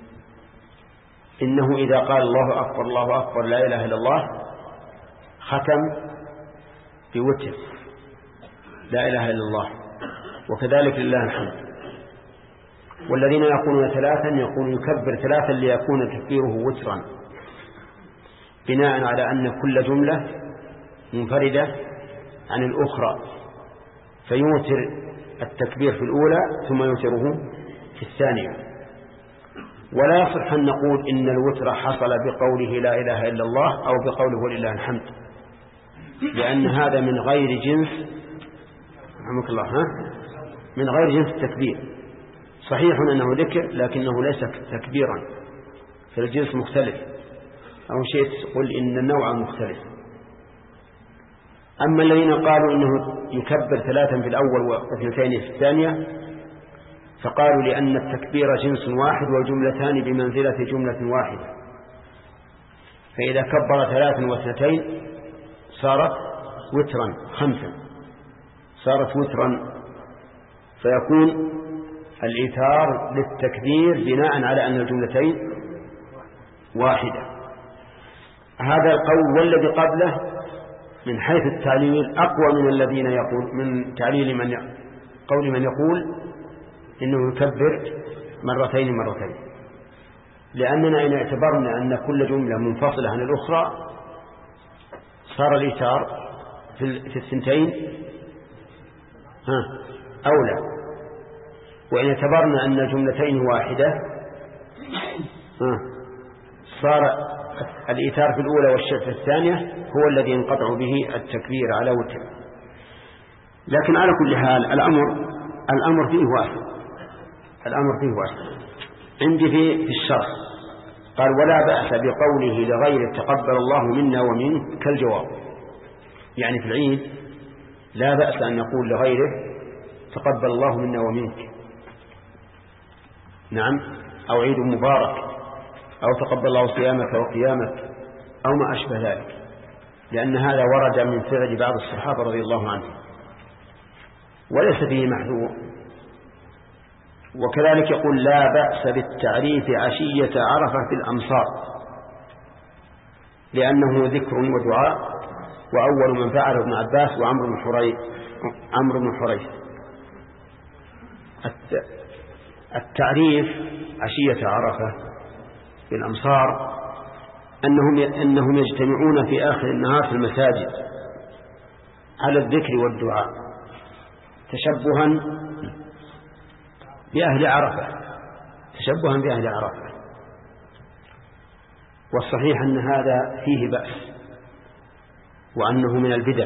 إنه إذا قال الله أكبر الله أكبر لا إله إلا الله ختم بوتر لا إله إلا الله وكذلك لله الحمد. والذين يقولون ثلاثا يقول يكبر ثلاثا ليكون تكبيره وترا بناء على أن كل جملة منفردة عن الأخرى، فيوتر التكبير في الأولى ثم يوتره في الثانية. ولا يصح أن نقول إن الوتر حصل بقوله لا إله إلا الله أو بقوله ولله الحمد، لأن هذا من غير جنس رحمك الله ها من غير جنس التكبير. صحيح أنه ذكر لكنه ليس تكبيرا، فالجنس مختلف، أو شيء تقول إن النوع مختلف. أما الذين قالوا إنه يكبر ثلاثا في الأول واثنتين في الثانية فقالوا لأن التكبير جنس واحد والجملتان بمنزلة جملة واحدة، فإذا كبر ثلاثا واثنتين صارت وترا خمسا صارت وترا، فيكون الإيثار للتكبير بناء على أن الجملتين واحدة. هذا القول والذي قبله من حيث التعليل أقوى من الذين يقول من تعليل من قول من يقول إنه يكبر مرتين مرتين، لأننا إن اعتبرنا أن كل جملة منفصلة عن الأخرى صار الإيثار في الثنتين ها أولى، وإن اعتبرنا أن الجملتين واحدة ها صار الإيثار في الأولى والشرط في الثانية هو الذي ينقطع به التكبير على وتر. لكن على كل حال الأمر الأمر فيه واسع الأمر فيه واسع عندي في في الشرح قال ولا بأس بقوله لغير تقبل الله منا ومنك كالجواب، يعني في العيد لا بأس أن نقول لغيره تقبل الله منا ومنك، نعم، أو عيد مبارك، أو تقبل الله صيامك وقيامك أو ما أشبه ذلك، لأن هذا ورد من فعل بعض الصحابة رضي الله عنهم وليس فيه محذور. وكذلك يقول لا بأس بالتعريف عشية عرفة في الأمصار، لأنه ذكر ودعاء، وأول من فعله ابن عباس وعمرو بن حريث عمرو بن حريث. التعريف عشية عرفة في الأمصار أنهم أنهم يجتمعون في آخر النهار في المساجد على الذكر والدعاء تشبها بأهل عرفة تشبها بأهل عرفة والصحيح أن هذا فيه بأس وأنه من البدع،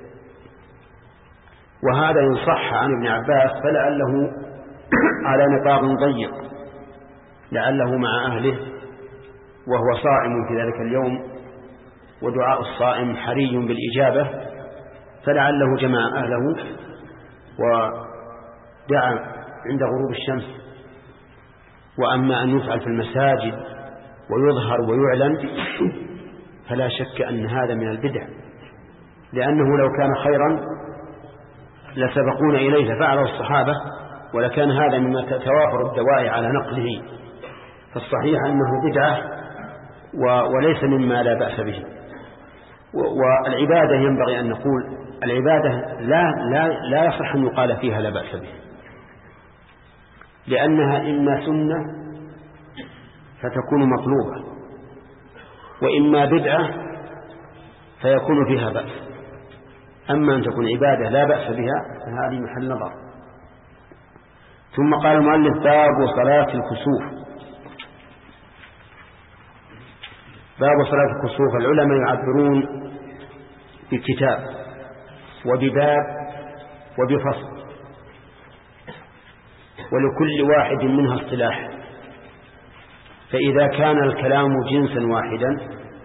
وهذا إن صح عن ابن عباس فلعله على نطاق ضيق، لعله مع أهله وهو صائم في ذلك اليوم، ودعاء الصائم حري بالإجابة، فلعله جمع أهله ودعا عند غروب الشمس. وأما أن يفعل في المساجد ويظهر ويعلن فلا شك أن هذا من البدع، لأنه لو كان خيرا لسبقونا إليه ففعله الصحابة، ولكان هذا مما تتوافر الدواعي على نقله فالصحيح أنه بدعة وليس مما لا بأس به. والعبادة ينبغي أن نقول العبادة لا, لا, لا يصح أن يقال فيها لا بأس به، لأنها إما سنة فتكون مطلوبة، وإما بدعة فيكون فيها بأس. أما أن تكون عبادة لا بأس بها فهذه محل نظر. ثم قال المؤلف: باب صلاة الكسوف. باب صلاة الكسوف، العلماء يعبرون بكتاب وبباب وبفصل، ولكل واحد منها اصطلاح. فإذا كان الكلام جنسا واحدا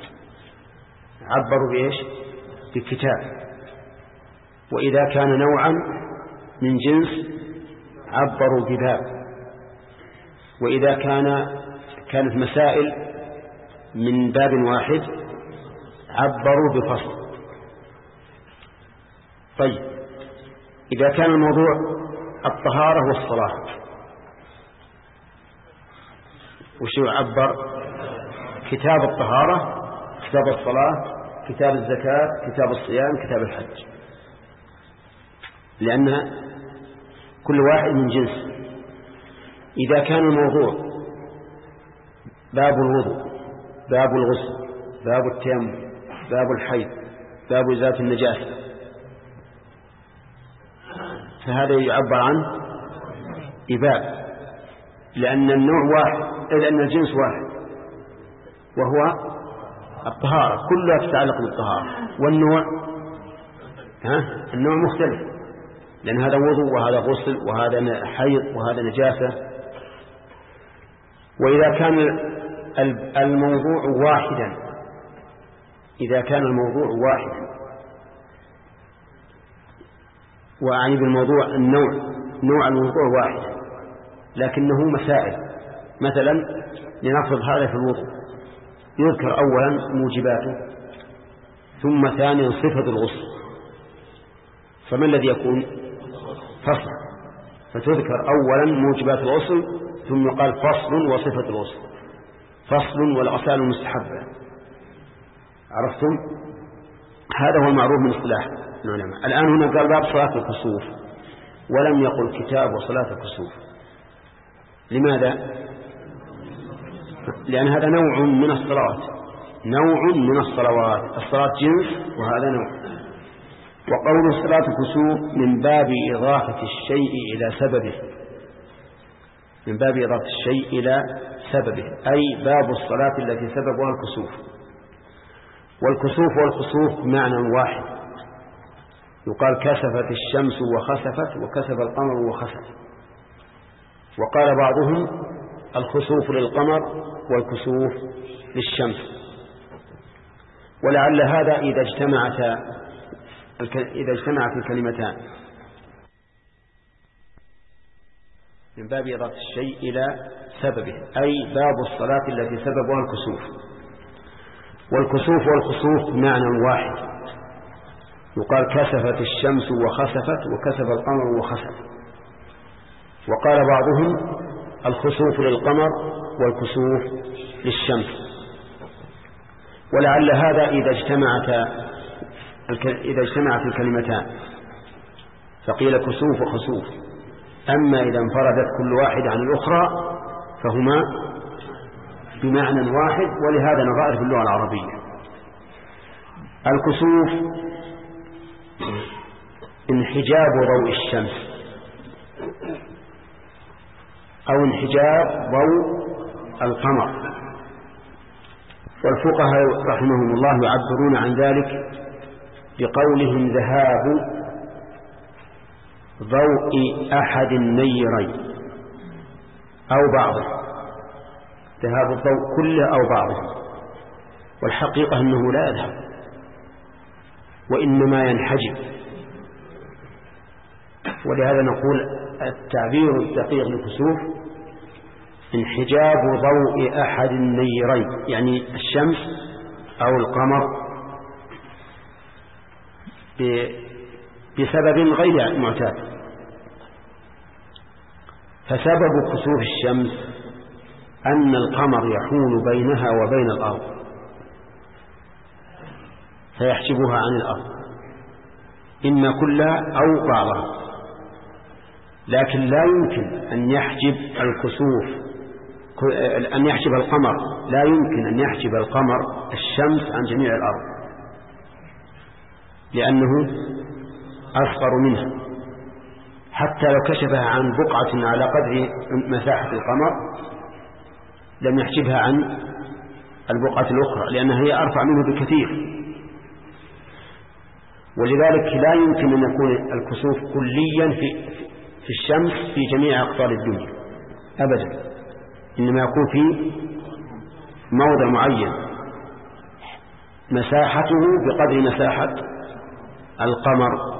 عبروا بإيش؟ بكتاب، وإذا كان نوعا من جنس عبروا بباب، وإذا كان كانت مسائل من باب واحد عبروا بفصل. طيب، إذا كان الموضوع الطهارة والصلاة وش يعبر؟ كتاب الطهارة، كتاب الصلاة، كتاب الزكاة، كتاب الصيام، كتاب الحج، لأن كل واحد من جنس. إذا كان الموضوع باب الوضوء، باب الغسل، باب التيمم، باب الحيض، باب إزالة النجاسة، فهذا يعبر عنه بباب، لأن النوع واحد، لأن الجنس واحد وهو الطهارة، كلها تتعلق بالطهارة. والنوع ها النوع مختلف، لأن هذا وضوء وهذا غسل وهذا حيض وهذا نجاسة. وإذا كان الموضوع واحدا، إذا كان الموضوع واحدا، وأعني بالموضوع النوع، نوع الموضوع واحد لكنه مسائل. مثلا لنفرض هذا في الوضوء، يذكر أولا موجباته، ثم ثانيا صفة الغسل، فما الذي يكون؟ فصل. فتذكر أولا موجبات الغسل ثم قال فصل وصفة الغسل، فصل والغسال المستحبة. عرفتم؟ هذا هو المعروف من اصطلاح العلماء. الآن هنا قال باب صلاة الكسوف ولم يقل كتاب وصلاة الكسوف. لماذا؟ لأن هذا نوع من الصلوات، نوع من الصلوات، الصلاة جنس وهذا نوع. وقول صلاة الكسوف من باب إضافة الشيء إلى سببه، من باب إضافة الشيء إلى سببه، أي باب الصلاة التي سببها الكسوف. والكسوف والخسوف معنى واحد، يقال كسفت الشمس وخسفت، وكسف القمر وخسف. وقال بعضهم الخسوف للقمر والكسوف للشمس. ولعل هذا إذا اجتمعت إذا اجتمعت الكلمتان من باب إضافة الشيء إلى سببه، أي باب الصلاة التي سببها الكسوف. والكسوف والخسوف معنى واحد، يقال كسفت الشمس وخسفت، وكسف القمر وخسف. وقال بعضهم الخسوف للقمر والكسوف للشمس. ولعل هذا إذا اجتمعت إذا اجتمعت الكلمتان فقيل كسوف وخسوف. أما إذا انفردت كل واحد عن الأخرى فهما بمعنى واحد، ولهذا نظائر في اللغة العربية. الكسوف انحجاب ضوء الشمس أو انحجاب ضوء القمر. والفقهاء رحمهم الله يعبرون عن ذلك بقولهم ذهاب ضوء أحد النيرين أو بعضه، ذهاب الضوء كله أو بعضه. والحقيقة أنه لا يذهب وإنما ينحجب. ولهذا نقول التعبير الدقيق للكسوف انحجاب ضوء أحد النيرين، يعني الشمس أو القمر بسبب غير معتاد. فسبب كسوف الشمس أن القمر يحول بينها وبين الأرض فيحجبها عن الأرض إما كلها أو بعضها، لكن لا يمكن أن يحجب الكسوف أن يحجب القمر لا يمكن أن يحجب القمر الشمس عن جميع الأرض، لأنه أصغر منها، حتى لو كشفها عن بقعة على قدر مساحة القمر لم يحجبها عن البقعة الأخرى، لأنها هي أرفع منه بكثير. ولذلك لا يمكن أن يكون الكسوف كليا في في الشمس في جميع أقطار الدنيا أبدا، إنما يكون في موضع معين مساحته بقدر مساحة القمر.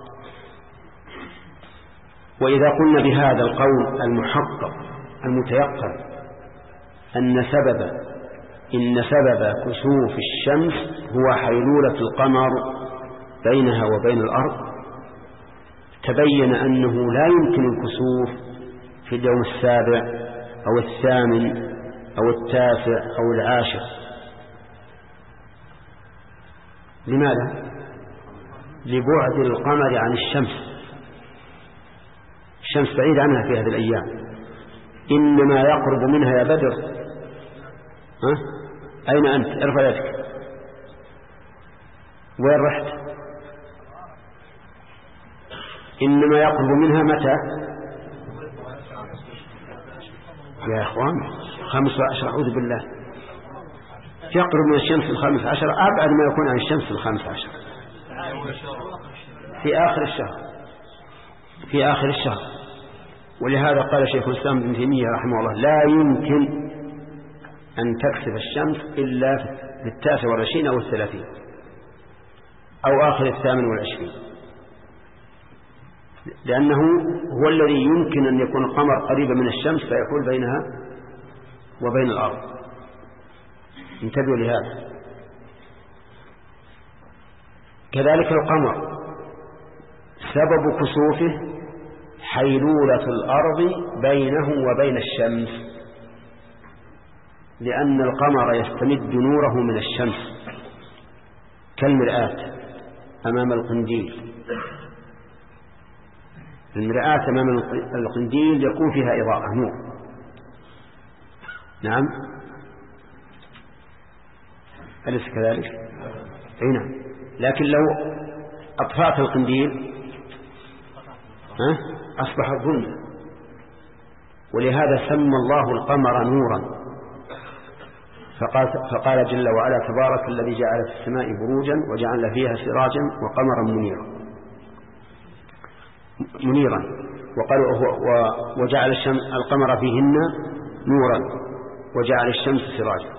وإذا قلنا بهذا القول المحقق المتيقن أن سبب إن سبب كسوف الشمس هو حيلولة القمر بينها وبين الأرض، تبين أنه لا يمكن الكسوف في اليوم السابع أو الثامن أو التاسع أو العاشر. لماذا؟ لبعد القمر عن الشمس، الشمس بعيد عنها في هذه الأيام، إنما يقرب منها يا بدر. ها؟ أين أنت؟ ارفع يدك. وين رحت؟ إنما يقرب منها متى؟ يا إخوان خمس عشر أعوذ بالله، يقرب من الشمس الخامس عشر أبعد ما يكون عن الشمس الخامس عشر في آخر الشهر في آخر الشهر. ولهذا قال شيخ الإسلام ابن تيمية رحمه الله لا يمكن أن تكسف الشمس إلا في التاسع والعشرين أو الثلاثين أو آخر الثامن والعشرين، لأنه هو الذي يمكن أن يكون القمر قريبا من الشمس فيحول بينها وبين الأرض. انتبهوا لهذا. كذلك القمر سبب كسوفه حيلولة الأرض بينه وبين الشمس، لأن القمر يستمد نوره من الشمس كالمرآة أمام القنديل. المرآة أمام القنديل يكون فيها إضاءة نور. نعم أليس كذلك؟ أي نعم. لكن لو أطفأت القنديل ها أصبح ظلما، ولهذا سمى الله القمر نورا، فقال, فقال جل وعلا تبارك الذي جعل في السماء بروجا وجعل فيها سراجا وقمرا منيرا منيرا وقال وجعل الشمس القمر فيهن نورا وجعل الشمس سراجا.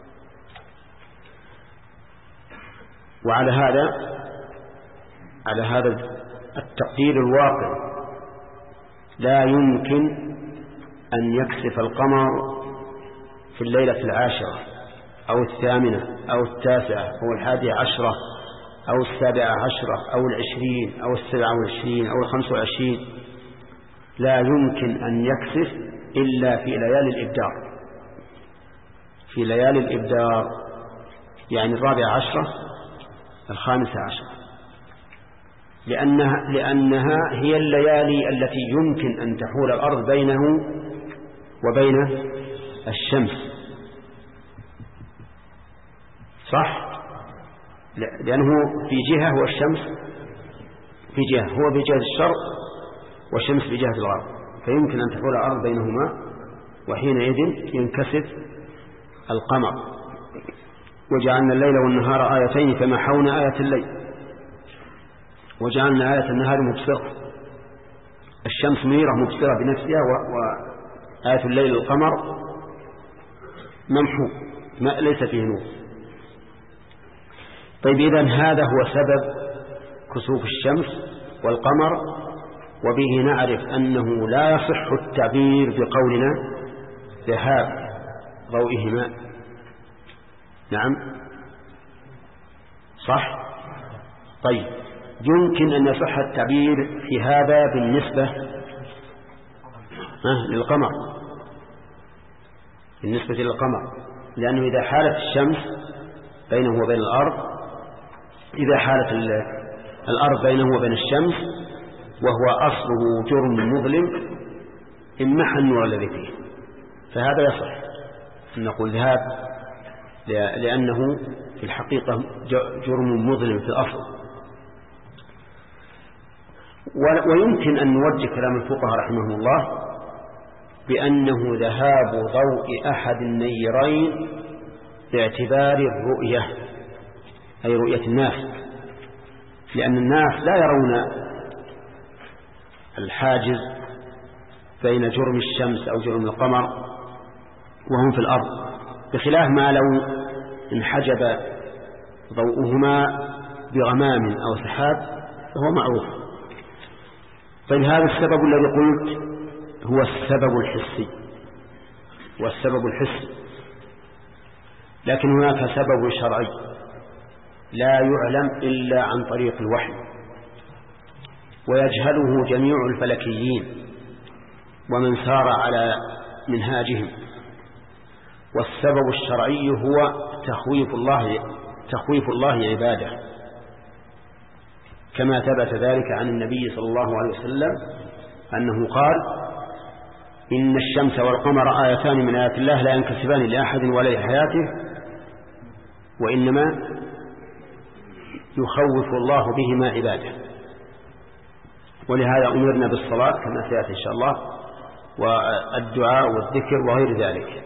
وعلى هذا على هذا التقدير الواقع لا يمكن أن يكسف القمر في الليلة العاشرة أو الثامنة أو التاسعة أو الحادية عشرة أو السابعة عشرة أو العشرين أو السبعة والعشرين أو الخمس والعشرين، لا يمكن أن يكسف إلا في ليالي الإبدار في ليالي الإبدار يعني الرابعة عشرة الخامسة عشرة، لأنها, لأنها هي الليالي التي يمكن أن تحول الأرض بينه وبين الشمس. صح؟ لأنه في جهة هو الشمس في جهة هو بجهة الشرق والشمس بجهة الغرب، فيمكن أن تحول الأرض بينهما، وحينئذ ينكسف القمر. وجعلنا الليل والنهار آيتين فمحونا آية الليل وجعلنا آية النهار مبصرة، الشمس منيرة مبصرة بنفسها، وآية الليل القمر ممحو ما ليس فيه نور. طيب إذن هذا هو سبب كسوف الشمس والقمر، وبه نعرف أنه لا يصح التعبير بقولنا ذهاب ضوئهما. نعم صح. طيب يمكن أن يصح التعبير في هذا بالنسبة للقمر، بالنسبة للقمر، لأنه إذا حالت الشمس بينه وبين الأرض، إذا حالت الأرض بينه وبين الشمس وهو أصله جرم مظلم امنح النور الذي فيه، فهذا يصح أن نقول ذهاب، لأنه في الحقيقة جرم مظلم في الأصل. ويمكن أن نوجه كلام الفقهاء رحمه الله بأنه ذهاب ضوء أحد النيرين باعتبار الرؤية، أي رؤية الناس، لأن الناس لا يرون الحاجز بين جرم الشمس أو جرم القمر وهم في الأرض، بخلاف ما لو انحجب ضوءهما بغمام أو سحاب فهو معروف. فلهذا السبب الذي قلت هو السبب الحسي، والسبب الحسي، لكن هناك سبب شرعي لا يعلم إلا عن طريق الوحي، ويجهله جميع الفلكيين ومن سار على منهاجهم. والسبب الشرعي هو تخويف الله تخويف الله عباده، كما ثبت ذلك عن النبي صلى الله عليه وسلم أنه قال: إن الشمس والقمر آيتان من آيات الله لا ينكسفان لأحد ولا لحياته، وإنما يخوف الله بهما عباده. ولهذا أمرنا بالصلاة كما سيأتي إن شاء الله، والدعاء والذكر وغير ذلك.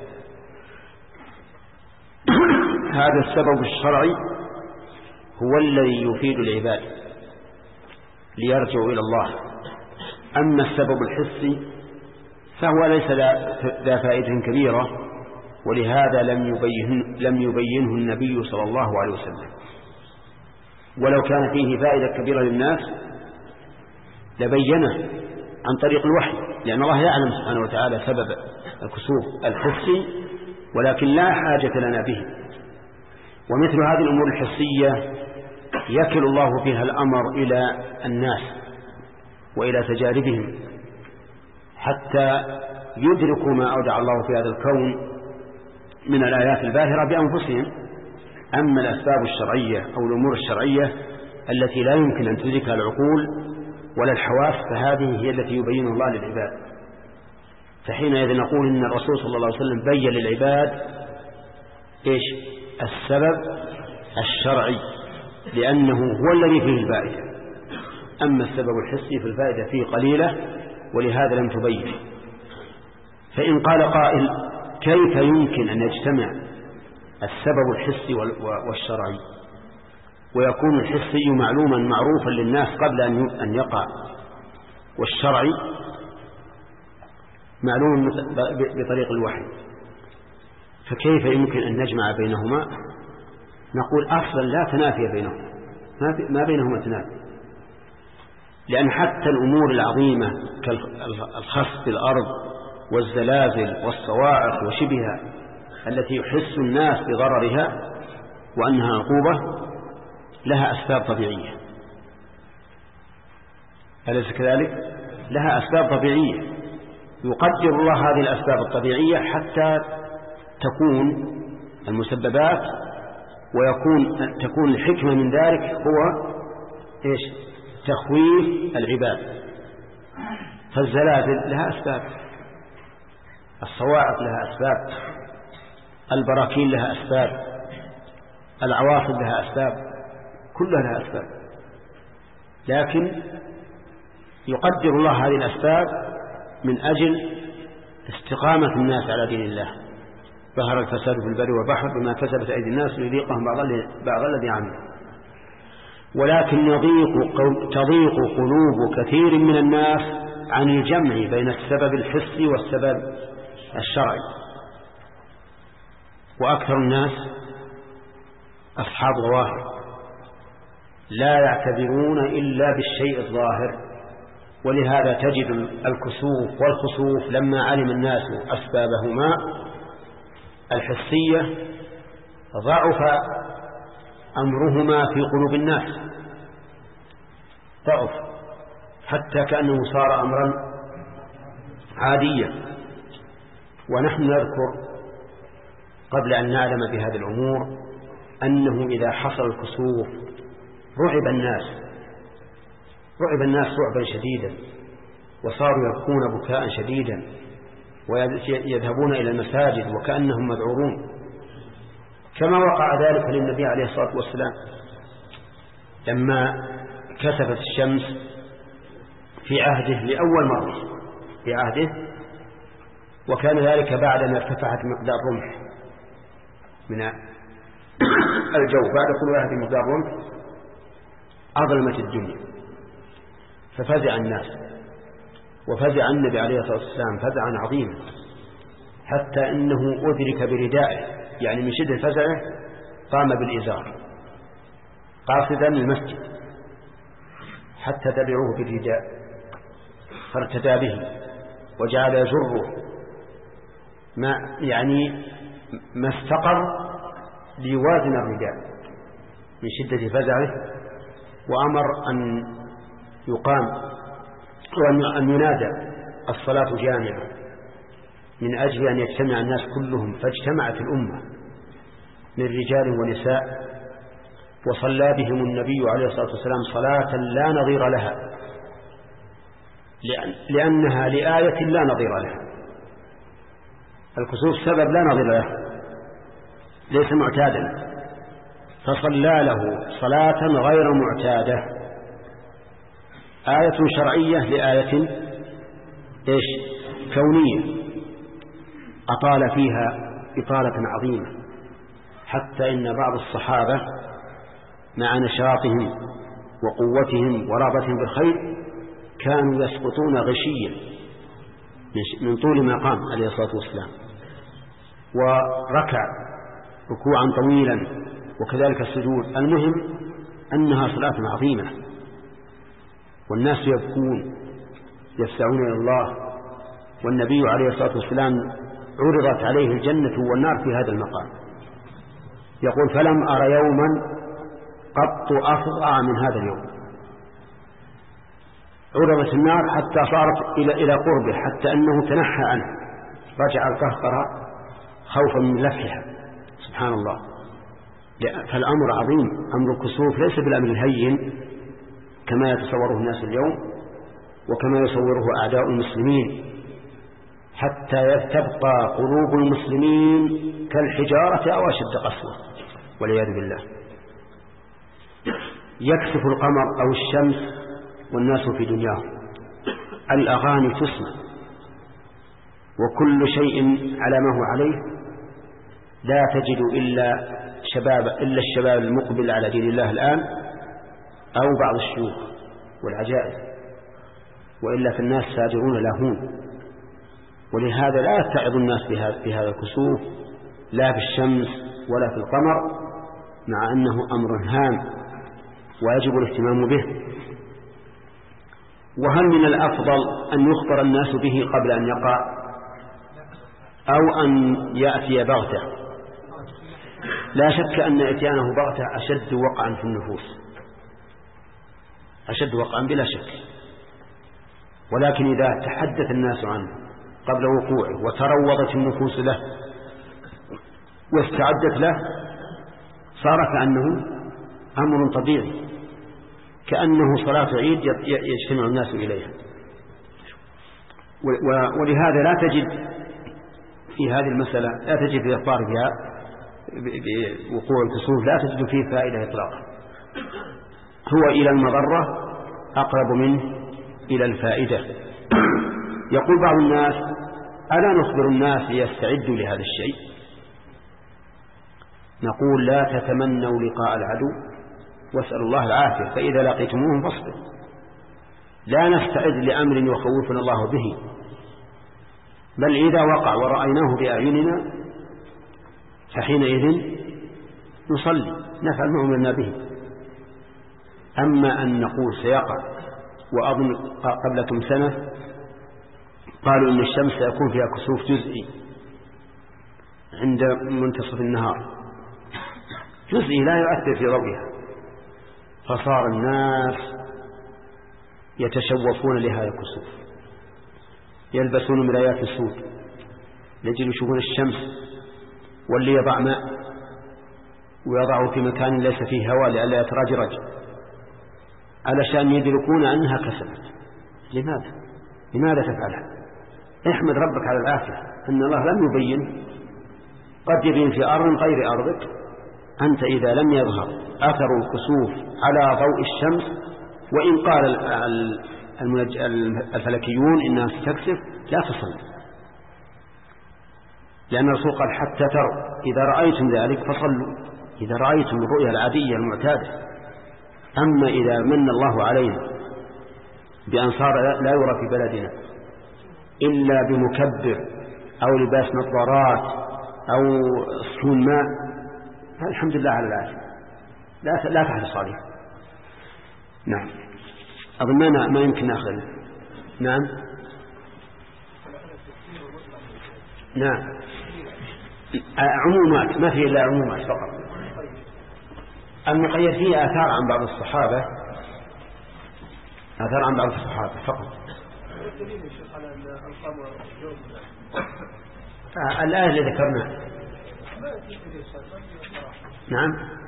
هذا السبب الشرعي هو الذي يفيد العباد ليرجعوا إلى الله. أما السبب الحسي فهو ليس ذا فائدة كبيرة، ولهذا لم يبين لم يبينه النبي صلى الله عليه وسلم. ولو كان فيه فائدة كبيرة للناس لبينه عن طريق الوحي، لأن الله يعلم سبحانه وتعالى سبب الكسوف الحسي، ولكن لا حاجة لنا به. ومثل هذه الأمور الحسية يكل الله فيها الأمر إلى الناس وإلى تجاربهم حتى يدركوا ما أودع الله في هذا الكون من الآيات الباهرة بأنفسهم. أما الأسباب الشرعية أو الأمور الشرعية التي لا يمكن أن تدركها العقول ولا الحواس فهذه هي التي يبين الله للعباد. فحينئذ نقول إن الرسول صلى الله عليه وسلم بين للعباد إيش السبب الشرعي، لأنه هو الذي فيه الفائدة. أما السبب الحسي فالفائدة فيه قليلة، ولهذا لم تبين. فإن قال قائل: كيف يمكن أن يجتمع السبب الحسي والشرعي ويكون الحسي معلوما معروفا للناس قبل أن يقع، والشرعي معلوم بطريق الوحي، فكيف يمكن أن نجمع بينهما؟ نقول أصلا لا تنافي بينهما، ما بينهما تنافي، لأن حتى الأمور العظيمة كالخسف بالأرض والزلازل والصواعق وشبهها التي يحس الناس بضررها وأنها عقوبة لها أسباب طبيعية، أليس كذلك؟ لها أسباب طبيعية يقدر الله هذه الأسباب الطبيعية حتى تكون المسببات، ويكون تكون الحكمة من ذلك هو إيش؟ تخويف العباد. فالزلازل لها أسباب، الصواعق لها أسباب، البراكين لها أسباب، العواصف لها أسباب، كلها لها أسباب، لكن يقدر الله هذه الأسباب من أجل استقامة الناس على دين الله. ظهر الفساد في البر والبحر بما كسبت أيدي الناس ليذيقهم بعض الذي عملوا. ولكن يضيق تضيق قلوب كثير من الناس عن الجمع بين السبب الحسي والسبب الشرعي، وأكثر الناس أصحاب ظواهر لا يعتبرون إلا بالشيء الظاهر. ولهذا تجد الكسوف والخسوف لما علم الناس أسبابهما الحسية ضعف أمرهما في قلوب الناس، ضعف حتى كأنه صار أمرا عاديا. ونحن نذكر قبل أن نعلم بهذه الأمور أنه إذا حصل الكسوف رعب الناس رعب الناس رعبا شديدا، وصاروا يبكون بكاء شديدا ويذهبون إلى المساجد وكأنهم مذعورون، كما وقع ذلك للنبي عليه الصلاة والسلام لما كسفت الشمس في عهده لأول مرة في عهده، وكان ذلك بعد ما ارتفعت مقدار رمح من الجو، بعد طلوع هذه مقدار رمح أظلمت الدنيا، ففزع الناس وفزع النبي عليه الصلاة والسلام فزعا عظيما، حتى إنه أدرك بردائه، يعني من شدة فزعه قام بالإزار قاصدا المسجد حتى تبعوه بالرداء فارتدى به وجعل يجره ما يعني ما استقر ليوازن الرداء من شدة فزعه، وأمر أن يقام وأن ينادى الصلاة جامعة من أجل أن يجتمع الناس كلهم، فاجتمعت الأمة من رجال ونساء، وصلى بهم النبي عليه الصلاة والسلام صلاة لا نظير لها، لأنها لآية لا نظير لها. الكسوف سبب لا نظير له، ليس معتادا، فصلى له صلاة غير معتادة، آية شرعية لآية إيش كونية، أطال فيها إطالة عظيمة، حتى إن بعض الصحابة مع نشاطهم وقوتهم ورغبتهم بالخير كانوا يسقطون غشيا من طول ما قام عليه الصلاة والسلام، وركع ركوعا طويلا وكذلك السجود. المهم أنها صلاة عظيمة، والناس يبكون يفزعون إلى الله، والنبي عليه الصلاة والسلام عرضت عليه الجنة والنار في هذا المقام، يقول فلم أر يوما قط أفظع من هذا اليوم. عرضت النار حتى صارت إلى إلى قربه، حتى أنه تنحى عنه، رجع القهقرة خوفا من لفحها. سبحان الله، فالأمر عظيم، أمر الكسوف ليس بالأمر الهين كما يتصوره الناس اليوم وكما يصوره أعداء المسلمين، حتى تبقى قلوب المسلمين كالحجارة أو أشد قسوة والعياذ بالله. يكسف القمر أو الشمس والناس في دنياهم، الأغاني تسمع وكل شيء على ما هو عليه، لا تجد إلا شباب إلا الشباب المقبل على دين الله الآن أو بعض الشيوخ والعجائز، وإلا في الناس ساجرون لاهون. ولهذا لا يتعظ الناس بهذا الكسوف لا في الشمس ولا في القمر، مع أنه أمر هام ويجب الاهتمام به. وهل من الأفضل أن يخبر الناس به قبل أن يقع أو أن يأتي بغتة؟ لا شك أن إتيانه بغتة أشد وقعا في النفوس، أشد وقعا بلا شك، ولكن إذا تحدث الناس عنه قبل وقوعه وتروضت النفوس له واستعدت له صار كأنه أمر طبيعي، كأنه صلاة عيد يجتمع الناس إليها. ولهذا لا تجد في هذه المسألة، لا تجد في الأخبار بها بوقوع الكسوف، لا تجد فيه فائدة إطلاقا، هو إلى المضرة أقرب منه إلى الفائدة. يقول بعض الناس ألا نخبر الناس ليستعدوا لهذا الشيء؟ نقول لا تتمنوا لقاء العدو واسأل الله العافية، فإذا لقيتموهم فاصبروا. لا نستعد لأمر يخوفنا الله به، بل إذا وقع ورأيناه بأعيننا فحينئذ نصلي نفعل ما أمرنا به. أما أن نقول سيقع، وأظن قبل كم سنة قالوا إن الشمس سيكون فيها كسوف جزئي عند منتصف النهار، جزئي لا يؤثر في ضوئها، فصار الناس يتشوفون لهذا الكسوف، يلبسون مرايات السود لجل يشوفون الشمس واللي يضع ماء ويضعه في مكان ليس فيه هواء لئلا يترجرج علشان يدركون أنها كسبت. لماذا؟ لماذا تفعلها؟ احمد ربك على العافية أن الله لم يبين، قد يبين في أرض غير أرضك. أنت إذا لم يظهر أثر الكسوف على ضوء الشمس، وإن قال الفلكيون إنها ستكسف، لا تصل، لأن الرسول قال حتى تروا إذا رأيتم ذلك فصلوا، إذا رأيتم الرؤيا العادية المعتادة. أما إذا من الله علينا بأن صار لا يرى في بلدنا إلا بمكبر أو لباس نظارات أو صحون ماء، فالحمد لله على العافية، لا لا تحت صالح. نعم أظن ما ما يمكن نأخذ. نعم نعم عمومات، ما في إلا عمومات فقط. المقيد فيه آثار عن بعض الصحابة، آثار عن بعض الصحابة فقط. الآية اللي ذكرناها نعم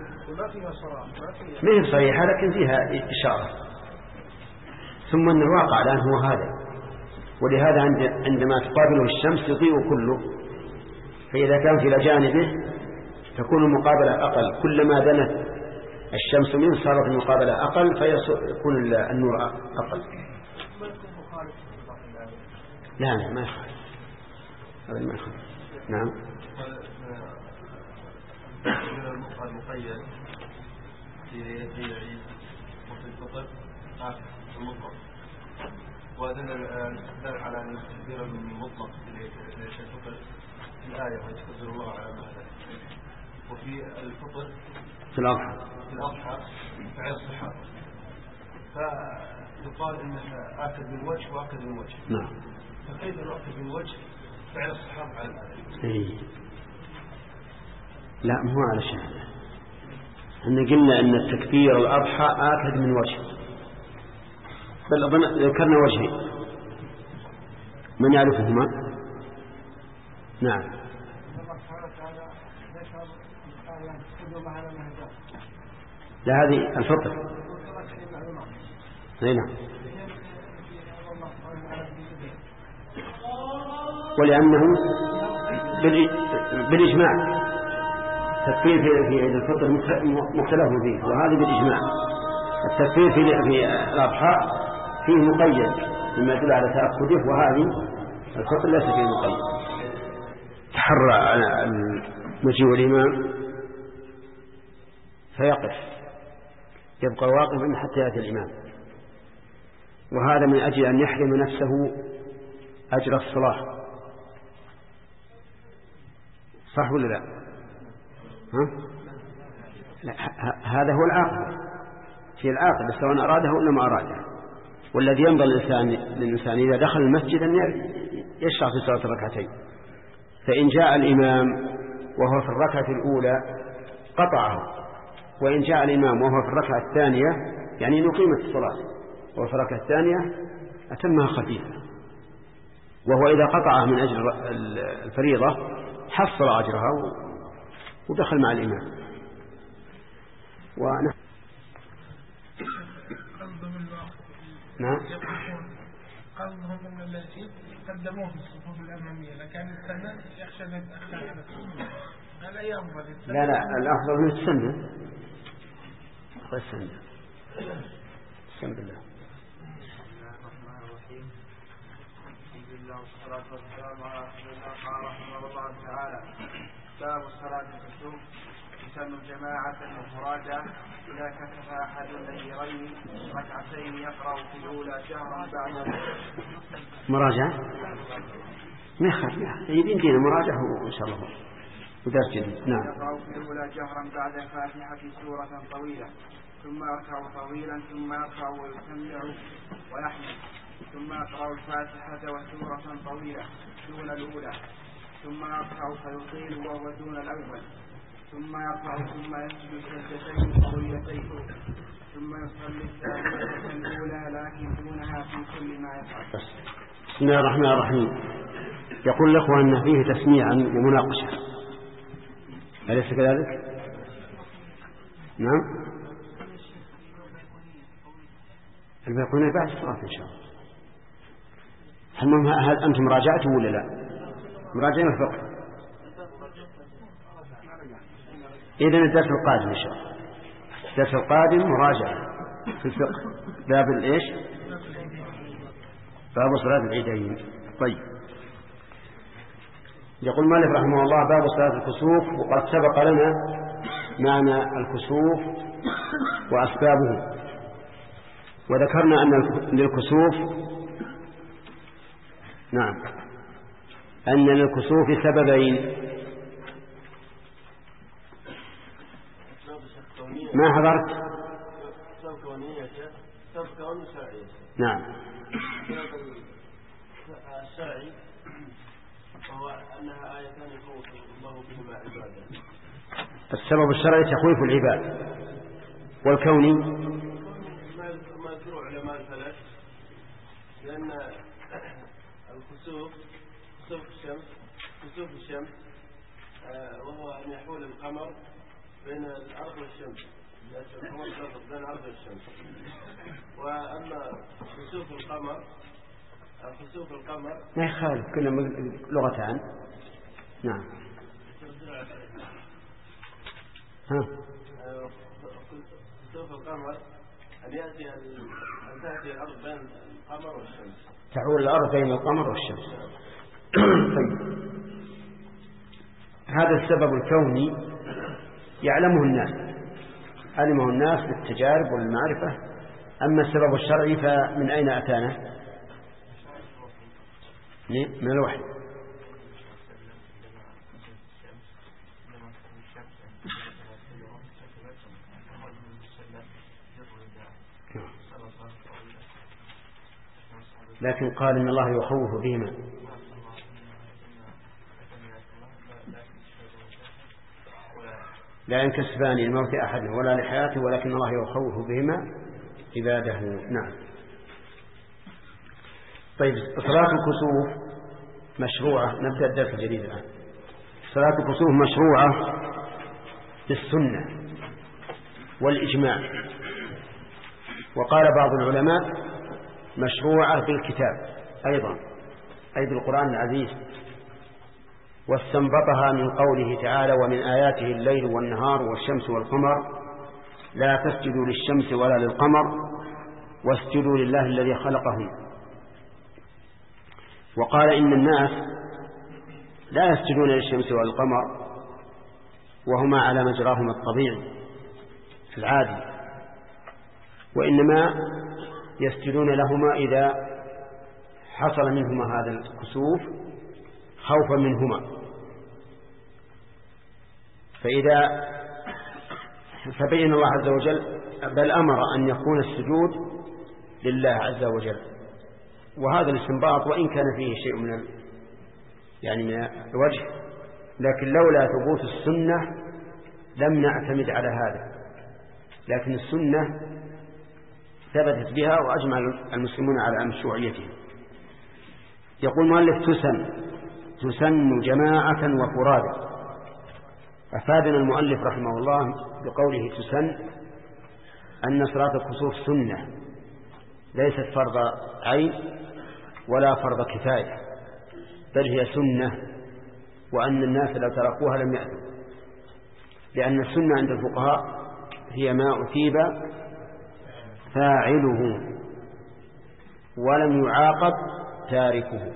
ما هي صحيحة لكن فيها إشارة، ثم أن الواقع الآن هو هذا، ولهذا عندما تقابله الشمس يضيء كله، فإذا كان في جانبه تكون المقابلة أقل، كلما دنت الشمس منه صارت المقابلة أقل فيكون النور أقل. لا لا ما يخالف، هذا ما يخالف. نعم المقيد في العيد وفي الفطر المطلق، ودل على أن التكبير المطلق في الفطر في الآية ويتكبر الله على ما ذلك، وفي الفطر في الأضحى في الأضحى فعل الصحابة، فيقال إنها آكد من وجه وآكد من وجه. نعم فكيف نؤكد من وجه فعل الصحابة على ذلك؟ إيه. لا مو على شيء، إن قلنا أن التكبير الأضحى آكد من وجه، بل أظن ذكرنا وجهين من يعرفهما. نعم لا هذه الفطر. نعم ولأنه بالإجماع التكبير في عيد الفطر مختلف فيه، وهذا بالإجماع. التكبير في الأضحى فيه مقيد مما يدل على تأكده، وهذه الفطر ليس فيه مقيد. تحرى مجيء الإمام فيقف، يبقى واقفا حتى يأتي الإمام، وهذا من أجل أن يحرم نفسه أجر الصلاة. صح ولا لا؟ ها؟ لا هذا هو العاقل، في العاقل سواء أراده ولا ما أراده. والذي ينبغي الإنسان للإنسان إذا دخل المسجد أن يشرع في صلاة الركعتين، فإن جاء الإمام وهو في الركعة الأولى قطعه، وإن جاء الإمام وهو في الركعة الثانية يعني نقيمة الصلاة وهو في الركعة الثانية أتمها خفيفة، وهو إذا قطعه من أجل الفريضة حصل أجرها ودخل مع الإمام. ونحن نعم قصدهم من الذي قدموه في الصفوف الأمامية، لكن السنة يخشى أن يتأخر على السنة. هذا ينبغي. لا لا الأفضل من السنة، أفضل السنة. بسم الله. الرحمن الرحيم. الحمد لله والصلاة والسلام على رسول الله قال رحمه الله تعالى: باب الصلاة في الكسوف تسن جماعة مفردة إذا كتف أحد النذيرين ركعتين يقرأ في الأولى جهرا بعد مراجعة ما يخاف يبين فينا مراجعة إن شاء الله ودرس جديد. نعم. يقرأ في الأولى جهرا بعد الفاتحة سورة طويلة، ثم يركع طويلا، ثم يركع ويسمع ويحمد، ثم يقرأ الفاتحة وسورة طويلة دون الأولى، ثم يركع فيطيل وهو دون الأول، ثم يرفع ثم يسجد سجدتين طويلتين، ثم يصلي الثالثة الأولى لكن دونها في كل ما يفعل. بسم الله الرحمن الرحيم. يقول الأخوة أن فيه تسميعا ومناقشة، أليس كذلك؟ نعم البيقونية بعد الصلاة إن شاء الله. هل أنتم راجعتوا ولا لا؟ مراجعين الفقه. إذن الدرس القادم إن شاء الله، الدرس القادم مراجعة في الفقه باب الإيش؟ باب صلاة العيدين. طيب يقول مالك رحمه الله باب صلاة الكسوف. وقد سبق لنا معنى الكسوف وأسبابه، وذكرنا أن للكسوف نعم أن للكسوف سببين. ما حضرت؟ سبب كونية يا شيخ، سبب كوني شرعي. نعم. الشرعي وهو أنها آيتان يخوف الله بهما عباده. السبب الشرعي تخويف العباد. والكوني ما يذكره علماء الفلك، لأن الكسوف كسوف الشمس كسوف الشمس وهو أن يحول القمر بين الأرض والشمس، القمر بين الأرض والشمس. وأما كسوف القمر كسوف القمر ما يخالف كلها لغتان. نعم. ها كسوف القمر أن يأتي أن تأتي الأرض بين القمر والشمس، تحول الأرض بين القمر والشمس. طيب هذا السبب الكوني يعلمه الناس، علمه الناس بالتجارب والمعرفة. أما السبب الشرعي فمن أين أتانا؟ من الوحي. لكن قال إن الله يخوف بهما. لا ينكسفان الموت أحد ولا لحياته ولكن الله يخوف بهما عباده. نعم. طيب صلاة الكسوف مشروعة. نبدأ الدرس الجديد الآن. صلاة الكسوف مشروعة بالسنة والإجماع، وقال بعض العلماء مشروعة بالكتاب أيضا، أي بالقرآن العزيز، واستنبطها من قوله تعالى ومن آياته الليل والنهار والشمس والقمر لا تسجدوا للشمس ولا للقمر واسجدوا لله الذي خلقهم. وقال إن الناس لا يسجدون للشمس والقمر وهما على مجراهما الطبيعي في العادي، وإنما يسجدون لهما إذا حصل منهما هذا الكسوف خوفا منهما. فإذا فبين الله عز وجل بل أمر أن يكون السجود لله عز وجل. وهذا الاستنباط وإن كان فيه شيء من يعني من الوجه، لكن لولا ثبوت السنة لم نعتمد على هذا، لكن السنة ثبتت بها وأجمع المسلمون على مشروعيتها. يقول مؤلف تسن تسن جماعة وفرادى. أفادنا المؤلف رحمه الله بقوله تسن أن صلاة الكسوف سنة ليست فرض عين ولا فرض كفاية، بل هي سنة، وأن الناس لو تركوها لم يأتوا، لأن السنة عند الفقهاء هي ما أثيب فاعله ولم يعاقب تاركه.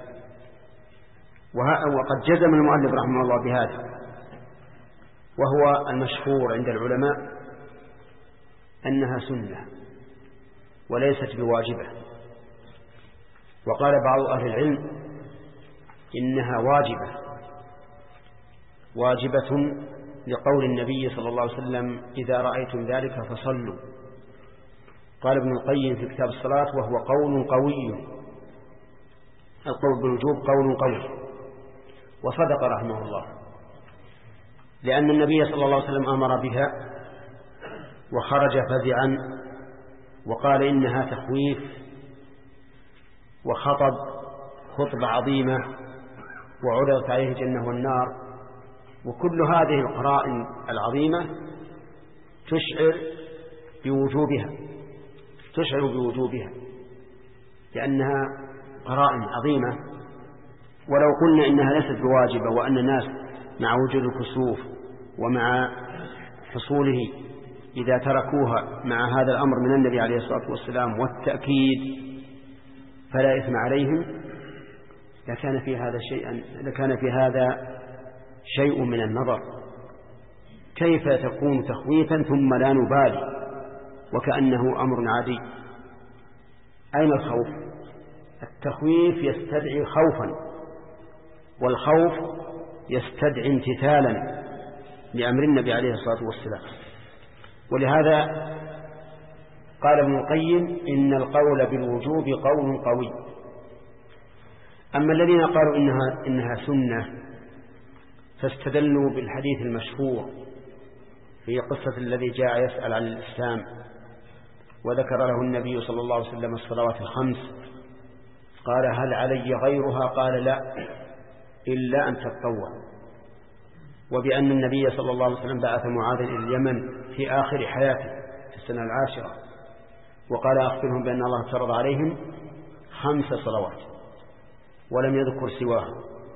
وقد جزم المؤلف رحمه الله بهذا، وهو المشهور عند العلماء أنها سنة وليست بواجبة. وقال بعض أهل العلم إنها واجبة واجبة لقول النبي صلى الله عليه وسلم إذا رأيتم ذلك فصلوا. قال ابن القيم في كتاب الصلاة وهو قول قوي، القول بالوجوب قول قوي، وصدق رحمه الله، لأن النبي صلى الله عليه وسلم أمر بها وخرج فزعا وقال إنها تخويف وخطب خطبة عظيمة وعرضت عليه الجنة والنار وكل هذه القرائن العظيمة تشعر بوجوبها تشعر بوجوبها لأنها قرائن عظيمة. ولو قلنا إنها ليست بواجبة وأن الناس مع وجود الكسوف ومع حصوله إذا تركوها مع هذا الأمر من النبي عليه الصلاة والسلام والتأكيد فلا إثم عليهم، لكان في هذا شيئا لكان في هذا شيء من النظر. كيف تكون تخويفا ثم لا نبالي وكأنه أمر عادي؟ أين الخوف؟ التخويف يستدعي خوفا، والخوف يستدعي امتثالا لأمر النبي عليه الصلاة والسلام. ولهذا قال ابن القيم إن القول بالوجوب قول قوي. أما الذين قالوا إنها, إنها سنة فاستدلوا بالحديث المشهور في قصة الذي جاء يسأل عن الإسلام وذكر له النبي صلى الله عليه وسلم الصلوات الخمس، قال هل علي غيرها؟ قال لا إلا أن تتطوع. وبأن النبي صلى الله عليه وسلم بعث معاذ إلى اليمن في آخر حياته في السنة العاشرة وقال أخبرهم بأن الله افترض عليهم خمس صلوات ولم يذكر سواها.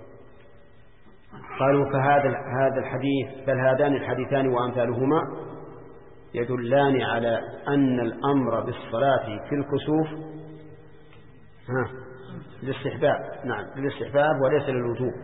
قالوا فهذا هذا الحديث بل هذان الحديثان وأمثالهما يدلان على أن الأمر بالصلاة في الكسوف ها للاستحباب، نعم للاستحباب وليس للوجوب.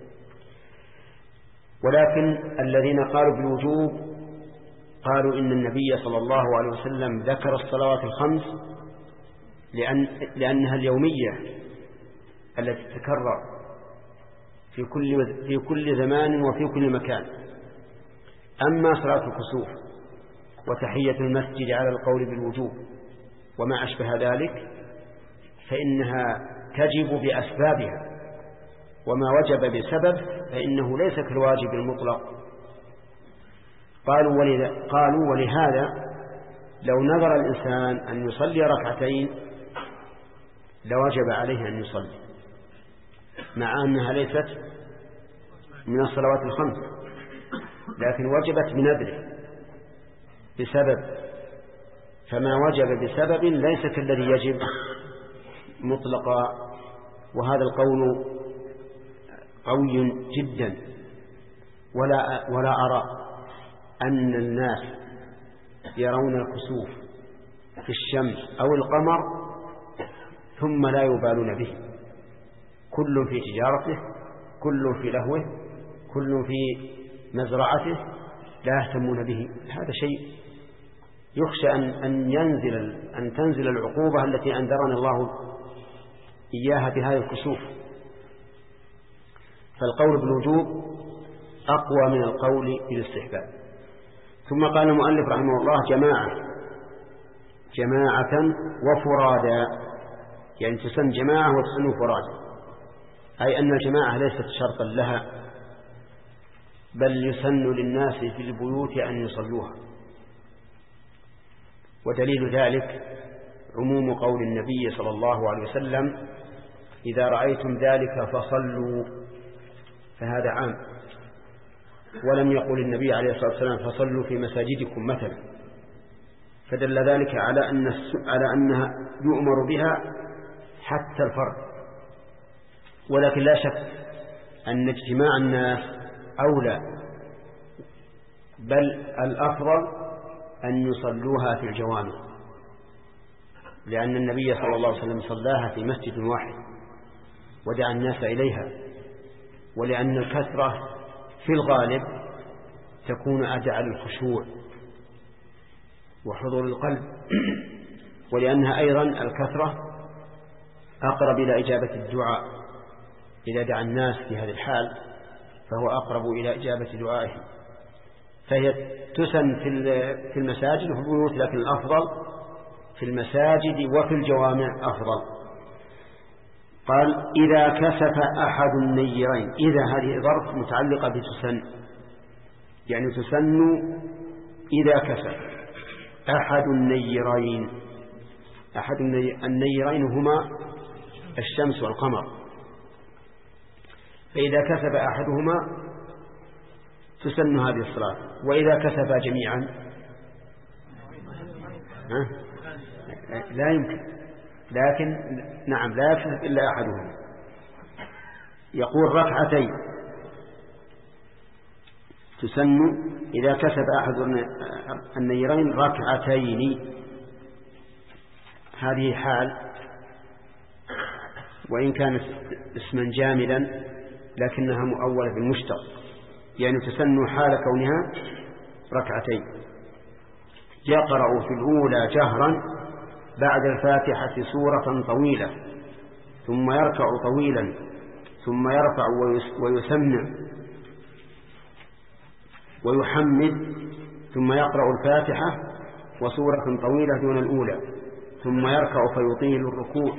ولكن الذين قالوا بالوجوب قالوا إن النبي صلى الله عليه وسلم ذكر الصلوات الخمس لأن لأنها اليومية التي تتكرر في كل في كل زمان وفي كل مكان. أما صلاة الكسوف وتحية المسجد على القول بالوجوب وما أشبه ذلك فإنها تجب بأسبابها، وما وجب بسبب فإنه ليس كالواجب المطلق. قالوا ولذا قالوا ولهذا لو نظر الإنسان أن يصلي ركعتين لوجب عليه أن يصلي مع أنها ليست من الصلوات الخمس، لكن وجبت بنذره بسبب، فما وجب بسبب ليس كالذي يجب مطلقا. وهذا القول قوي جدا، ولا ولا أرى أن الناس يرون الكسوف في الشمس أو القمر ثم لا يبالون به، كل في تجارته، كل في لهوه، كل في مزرعته لا يهتمون به. هذا شيء يخشى أن أن ينزل أن تنزل العقوبة التي أنذرنا الله إياها بهذا الكسوف. فالقول بالوجوب أقوى من القول بالاستحباب. ثم قال المؤلف رحمه الله جماعة جماعة وفرادا، يعني تسن جماعة وتسن فرادا، أي أن الجماعة ليست شرطا لها بل يسن للناس في البيوت أن يصلوها. ودليل ذلك عموم قول النبي صلى الله عليه وسلم إذا رأيتم ذلك فصلوا، فهذا عام، ولم يقل النبي عليه الصلاة والسلام فصلوا في مساجدكم مثلا، فدل ذلك على أن على أنها يؤمر بها حتى الفرد. ولكن لا شك أن اجتماع الناس أولى، بل الأفضل أن يصلوها في الجوامع، لأن النبي صلى الله عليه وسلم صلاها في مسجد واحد ودعا الناس إليها، ولأن الكثرة في الغالب تكون أدعى للخشوع وحضور القلب، ولأنها أيضا الكثرة أقرب إلى إجابة الدعاء. إذا دعا الناس في هذه الحال فهو أقرب إلى إجابة دعائهم. فهي تسن في المساجد وفي البيوت، لكن الأفضل في المساجد وفي الجوامع أفضل. قال إذا كسف أحد النيرين، إذا هذه ظرف متعلقة بتسن، يعني تسن إذا كسف أحد النيرين. أحد النيرين هما الشمس والقمر، فإذا كسف أحدهما تسن هذه الصلاة. وإذا كسفا جميعا ها؟ لا يمكن، لكن نعم لا يكسف إلا أحدهم. يقول ركعتين تسن إذا كسب أحد النيرين ركعتين، هذه حال، وإن كانت اسما جامدا لكنها مؤولة بالمشتق، يعني تسن حال كونها ركعتين. يقرأ في الأولى جهرا بعد الفاتحة سورة طويلة، ثم يركع طويلا، ثم يرفع ويسمع ويحمد، ثم يقرأ الفاتحة وسورة طويلة دون الأولى، ثم يركع فيطيل الركوع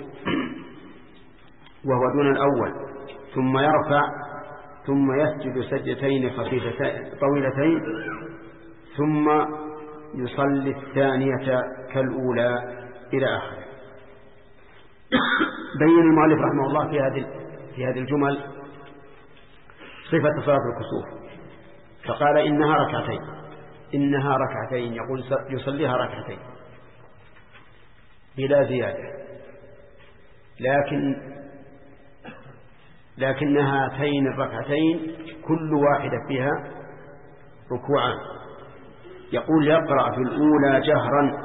وهو دون الأول، ثم يرفع، ثم يسجد سجدتين خفيفتين طويلتين، ثم يصلي الثانية كالأولى إلى آخره. بين المؤلف رحمه الله في هذه في هذه الجمل صفة صلاة الكسوف، فقال إنها ركعتين، إنها ركعتين، يقول يصليها ركعتين بلا زيادة، لكن لكن هاتين الركعتين كل واحدة فيها ركوعان. يقول يقرأ في الأولى جهرا،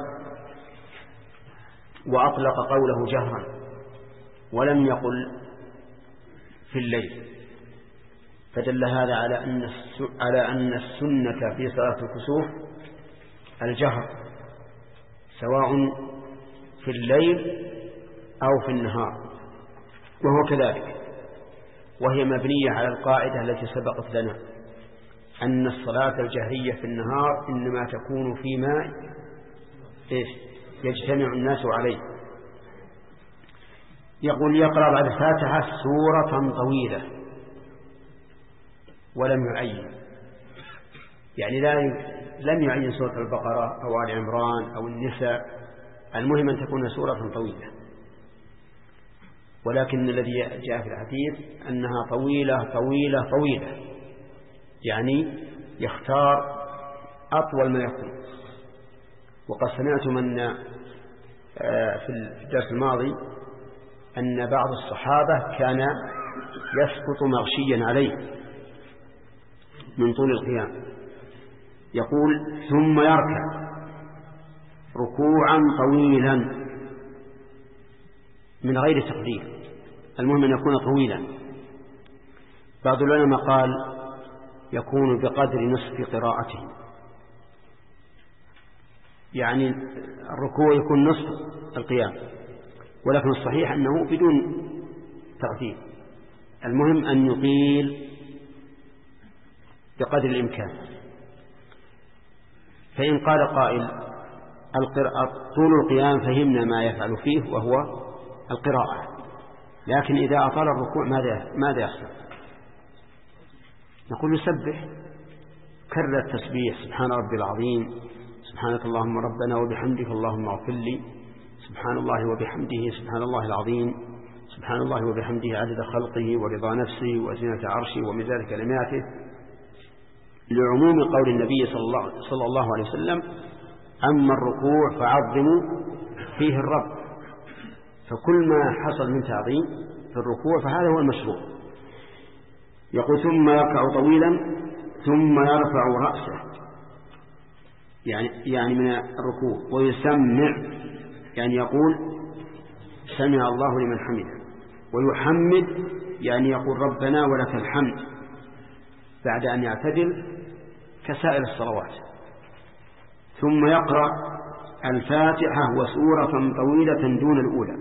وأطلق قوله جهرا ولم يقل في الليل، فدل هذا على أن على أن السنة في صلاة الكسوف الجهر، سواء في الليل أو في النهار، وهو كذلك، وهي مبنية على القاعدة التي سبقت لنا أن الصلاة الجهرية في النهار إنما تكون فيما إيش يجتمع الناس عليه. يقول يقرأ بعد الفاتحة سورة طويلة ولم يعين، يعني لا لم يعين سورة البقرة أو آل عمران أو النساء، المهم أن تكون سورة طويلة، ولكن الذي جاء في الحديث أنها طويلة طويلة طويلة، يعني يختار أطول ما يكون. وقد سمعتم أن في الدرس الماضي أن بعض الصحابة كان يسقط مغشيا عليه من طول القيام. يقول ثم يركع ركوعا طويلا من غير تقدير، المهم أن يكون طويلا. بعض العلماء قال يكون بقدر نصف قراءته، يعني الركوع يكون نصف القيام، ولكن الصحيح أنه بدون تقدير، المهم أن يطيل بقدر الإمكان. فإن قال قائل طول القيام فهمنا ما يفعل فيه وهو القراءة، لكن إذا أطال الركوع ماذا ماذا يحصل؟ نقول يسبح، كرر التسبيح سبحان ربي العظيم، سبحانك اللهم ربنا وبحمدك اللهم اغفر لي، سبحان الله وبحمده سبحان الله العظيم، سبحان الله وبحمده عدد خلقه ورضا نفسه وزنة عرشه ومداد كلماته، لعموم قول النبي صلى الله, صلى الله عليه وسلم أما الركوع فعظموا فيه الرب. فكل ما حصل من تعظيم في الركوع فهذا هو المشروع. يقول ثم يركع طويلا ثم يرفع رأسه، يعني يعني من الركوع، ويسمع، يعني يقول سمع الله لمن حمده، ويحمد يعني يقول ربنا ولك الحمد، بعد أن يعتدل كسائر الصلوات. ثم يقرأ الفاتحة وسورة طويلة دون الأولى.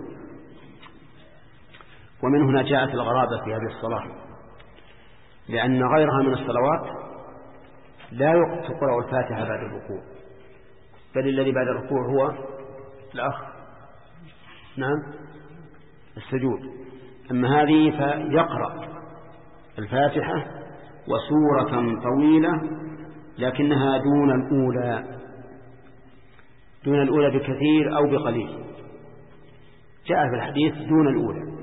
ومن هنا جاءت الغرابة في هذه الصلاة، لأن غيرها من الصلوات لا تقرأ الفاتحة بعد الركوع، بل الذي بعد الركوع هو الأخ نعم السجود. أما هذه فيقرأ الفاتحة وسورة طويلة لكنها دون الأولى، دون الأولى بكثير أو بقليل، جاء في الحديث دون الأولى.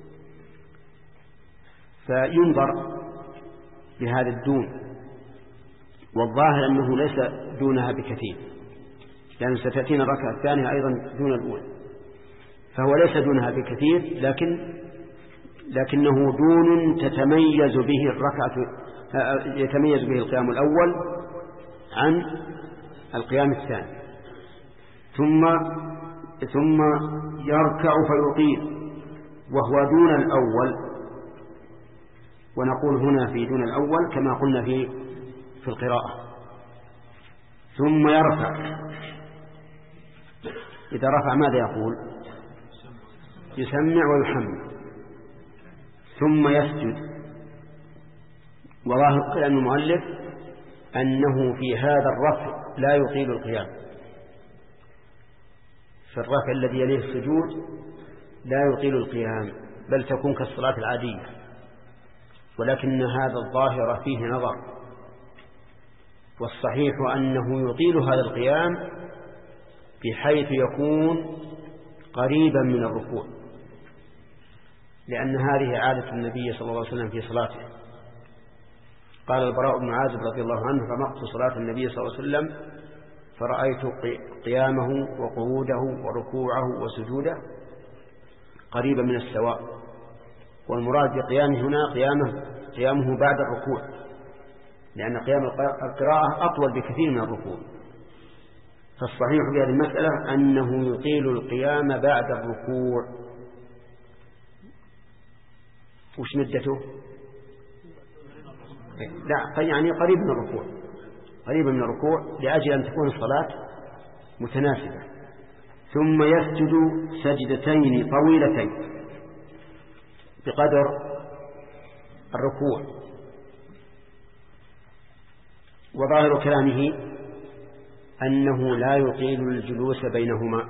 فينظر بهذا الدون، والظاهر أنه ليس دونها بكثير، لأن ستأتينا الركعة الثانية أيضا دون الأولى، فهو ليس دونها بكثير، لكن لكنه دون تتميز به الركعة يتميز به القيام الأول عن القيام الثاني. ثم ثم يركع فيطيل وهو دون الأول، ونقول هنا في دون الأول كما قلنا في في القراءة. ثم يرفع، إذا رفع ماذا يقول؟ يسمع ويحمد. ثم يسجد، وظاهر كلام المؤلف أنه في هذا الرفع لا يطيل القيام، في الرفع الذي يليه السجود لا يطيل القيام، بل تكون كالصلاة العادية، ولكن هذا الظاهر فيه نظر، والصحيح أنه يطيل هذا القيام بحيث يكون قريبا من الركوع، لأن هذه عادة النبي صلى الله عليه وسلم في صلاته. قال البراء بن عازب رضي الله عنه: رمقت صلاة النبي صلى الله عليه وسلم فرأيت قيامه وقعوده وركوعه وسجوده قريبا من السواء، والمراد بقيامه هنا قيامه, قيامه بعد الركوع، لأن قيام القراءة أطول بكثير من الركوع. فالصحيح في هذه المسألة أنه يطيل القيام بعد الركوع. وش مدته؟ لا، يعني قريب من الركوع، قريبا من الركوع لأجل أن تكون الصلاة متناسبة. ثم يسجد سجدتين طويلتين بقدر الركوع. وظاهر كلامه أنه لا يطيل الجلوس بينهما،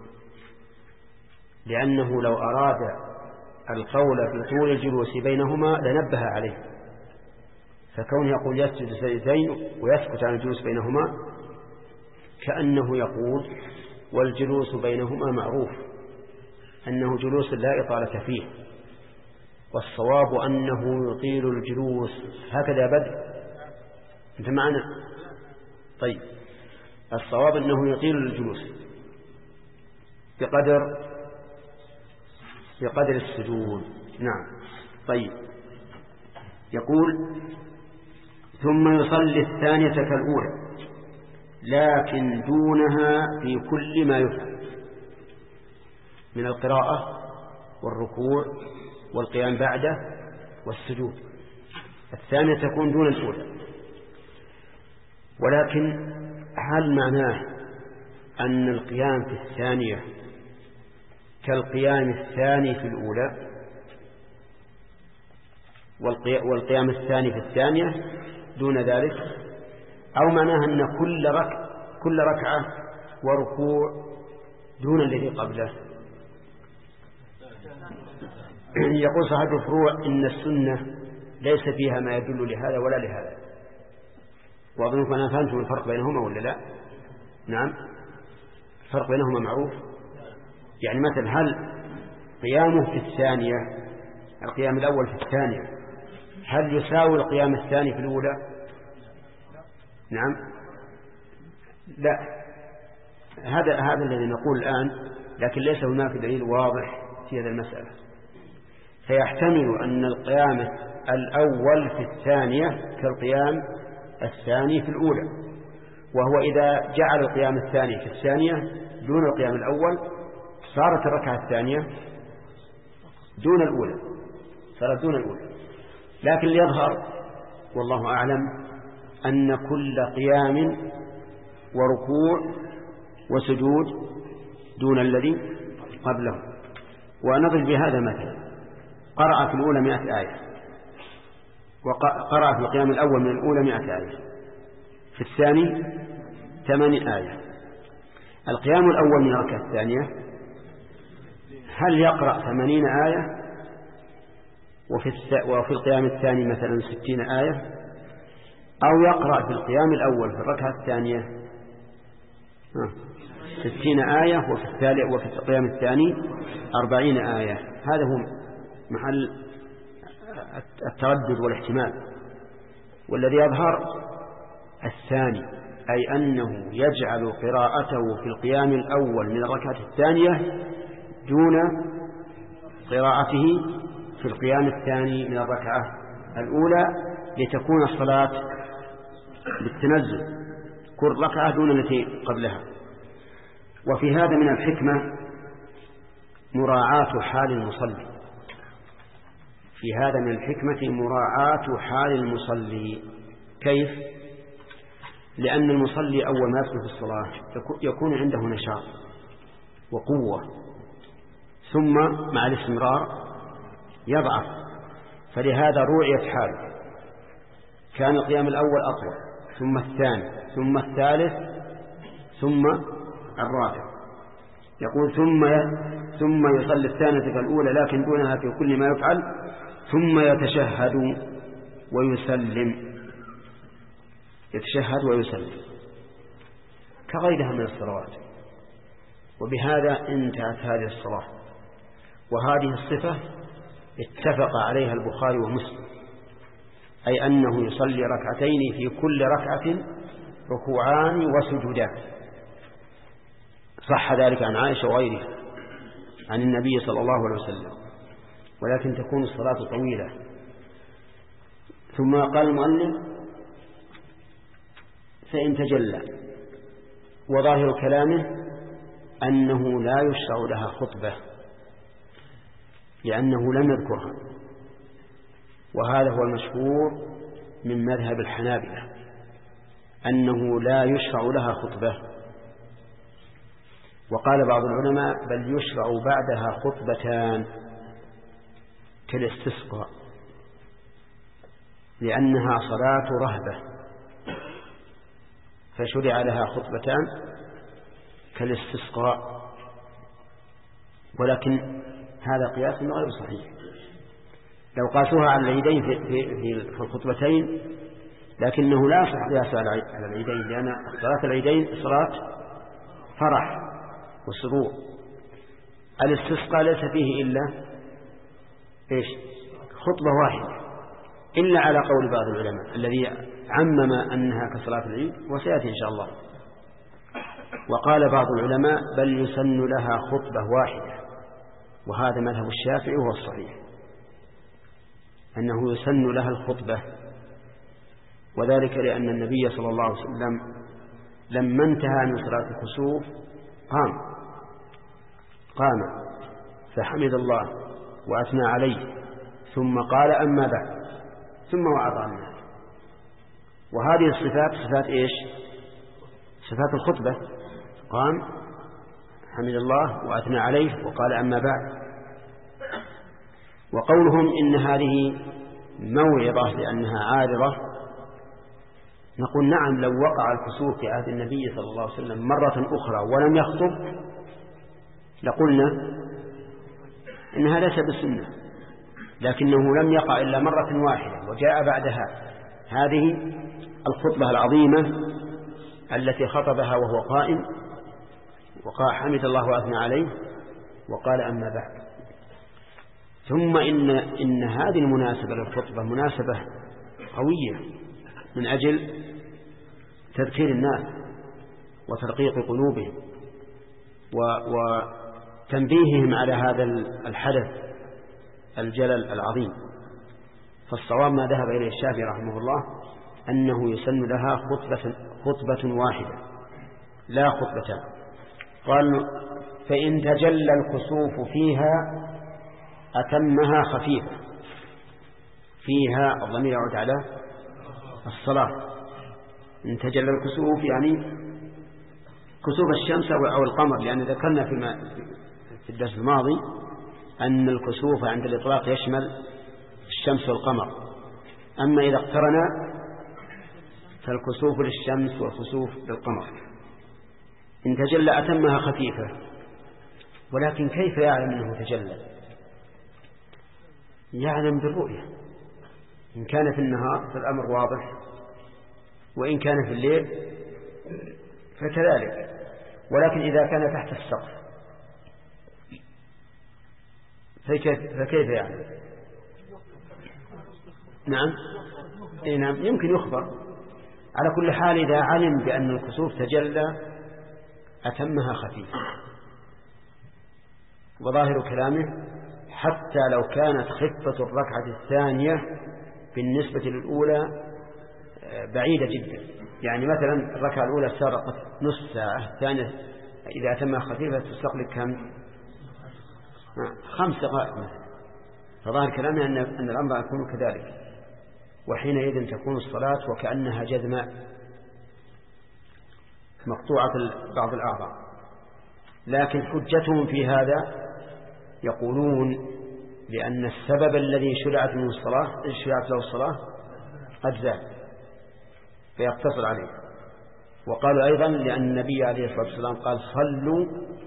لأنه لو أراد القول بطول الجلوس بينهما لنبه عليه، فكون يقول يسجد سجدتين ويسكت عن الجلوس بينهما كأنه يقول والجلوس بينهما معروف أنه جلوس لا إطالة فيه، والصواب أنه يطيل الجلوس. هكذا بدء أنت معنا؟ طيب، الصواب أنه يطيل الجلوس بقدر بقدر السجود. نعم. طيب، يقول ثم يصلي الثانية كالأولى لكن دونها في كل ما يفعل من القراءة والركوع والقيام بعده والسجود. الثانية تكون دون الأولى، ولكن هل معناه أن القيام في الثانية كالقيام الثاني في الأولى والقيام الثاني في الثانية دون ذلك، أو معناه أن كل ركعة كل ركعة وركوع دون الذي قبله؟ يقول صاحب الفروع إن السنة ليس فيها ما يدل لهذا ولا لهذا، وأظنكم أنا فهمتم الفرق بينهما ولا لا؟ نعم، الفرق بينهما معروف. يعني مثلا هل قيامه في الثانية القيام الأول في الثانية هل يساوي القيام الثاني في الأولى؟ نعم، لا، هذا هذا الذي نقول الآن، لكن ليس هناك دليل واضح في هذه المسألة. فيحتمل أن القيام الأول في الثانية كالقيام الثاني في الأولى، وهو إذا جعل القيام الثاني في الثانية دون القيام الأول صارت الركعة الثانية دون الأولى، صارت دون الأولى. لكن ليظهر والله أعلم أن كل قيام وركوع وسجود دون الذي قبله. ونضرب بهذا مثلا: قرأ في الأولى مئة آية، وقرأ في القيام الأول من الأولى مئة آية، في الثاني ثمان آية. القيام الأول من الركعة الثانية هل يقرأ ثمانين آية وفي, وفي القيام الثاني مثلا ستين آية، أو يقرأ في القيام الأول في الركعة الثانية ستين آية وفي, الثالث وفي القيام الثاني أربعين آية؟ هذا هو محل التردد والاحتمال. والذي يظهر الثاني، أي أنه يجعل قراءته في القيام الأول من الركعة الثانية دون قراءته في القيام الثاني من الركعة الأولى، لتكون الصلاة بالتنزل كل ركعة دون التي قبلها. وفي هذا من الحكمة مراعاة حال المصلي، في هذا من الحكمة مراعاة حال المصلي. كيف؟ لأن المصلي أول ما يدخل في الصلاة يكون عنده نشاط وقوة، ثم مع الاستمرار يضعف، فلهذا روعيت حاله. كان القيام الأول أطول، ثم الثاني، ثم الثالث، ثم الرابع. يقول ثم ثم يصلي الثانية كالأولى لكن دونها في كل ما يفعل، ثم يتشهد ويسلم، يتشهد ويسلم كغيرها من الصلوات. وبهذا انتهت هذه الصلاة. وهذه الصفة اتفق عليها البخاري ومسلم، أي أنه يصلي ركعتين في كل ركعة ركوعان وسجودان. صح ذلك عن عائشة وغيرها عن النبي صلى الله عليه وسلم، ولكن تكون الصلاة طويلة. ثم قال المؤلف فإن تجلى، وظاهر كلامه أنه لا يشرع لها خطبة لأنه لم يذكرها، وهذا هو المشهور من مذهب الحنابلة أنه لا يشرع لها خطبة. وقال بعض العلماء بل يشرع بعدها خطبتان كالاستسقاء، لأنها صلاة رهبة فشرع لها خطبتان كالاستسقاء. ولكن هذا قياس غير صحيح. لو قاسوها على العيدين في, في, في الخطبتين لكنه لا يصح قياسها على العيدين، لأن صلاة العيدين صلاة فرح وسرور. الاستسقاء ليس فيه إلا إيش؟ خطبة واحدة، إلا على قول بعض العلماء الذي عمم أنها كصلاة العيد، وسيأتي إن شاء الله. وقال بعض العلماء بل يسن لها خطبة واحدة، وهذا مذهب الشافعي وهو الصحيح أنه يسن لها الخطبة، وذلك لأن النبي صلى الله عليه وسلم لما انتهى من صلاة الكسوف قام قام فحمد الله وأثنى عليه، ثم قال أما بعد، ثم وعظ الناس. وهذه الصفات صفات إيش؟ صفات الخطبة. قام حمد الله وأثنى عليه وقال أما بعد. وقولهم إن هذه موعظة لأنها عارضة، نقول نعم، لو وقع الكسوف في عهد النبي صلى الله عليه وسلم مرة أخرى ولم يخطب لقلنا إن هذا ليس بالسنة، لكنه لم يقع إلا مرة واحدة وجاء بعدها هذه الخطبة العظيمة التي خطبها وهو قائم، وقال حمد الله وأثنى عليه وقال أما بعد. ثم إن, إن هذه المناسبة للخطبة مناسبة قوية من أجل تذكير الناس وترقيق قلوبهم وتنبيههم على هذا الحدث الجلل العظيم. فالصواب ما ذهب إليه الشافعي رحمه الله أنه يسن لها خطبة, خطبة واحدة لا خطبتان. قال فإن تجلى الكسوف فيها أتمها خفيفة. فيها الضمير يعود على الصلاة. إن تجلى الكسوف يعني كسوف الشمس أو القمر، لأن ذكرنا في الدرس الماضي أن الكسوف عند الإطلاق يشمل الشمس والقمر، أما إذا اقترنا فالكسوف للشمس والخسوف للقمر. إن تجلى أتمها خفيفة، ولكن كيف يعلم أنه تجلى؟ يعلم بالرؤية. إن كان في النهار فالأمر واضح، وإن كان في الليل فكذلك. ولكن إذا كان تحت السقف فكيف يعلم؟ نعم إيه نعم يمكن يخبر، على كل حال إذا علم بأن الكسوف تجلى أتمها خفيفة. وظاهر كلامه حتى لو كانت خفة الركعة الثانية بالنسبة للأولى بعيدة جدا، يعني مثلا الركعة الأولى سرقت نص ساعة، الثانية إذا أتمها خفيفة تستقلق كم؟ خمس دقائق مثلا. فظاهر كلامه أن أن الأمر يكون كذلك، وحينئذ تكون الصلاة وكأنها جذماء مقطوعة بعض الأعضاء. لكن حجتهم في هذا يقولون لأن السبب الذي شرعت له الصلاة شرعت له الصلاة قد زال فيقتصر عليه. وقالوا أيضا لأن النبي عليه الصلاة والسلام قال صلوا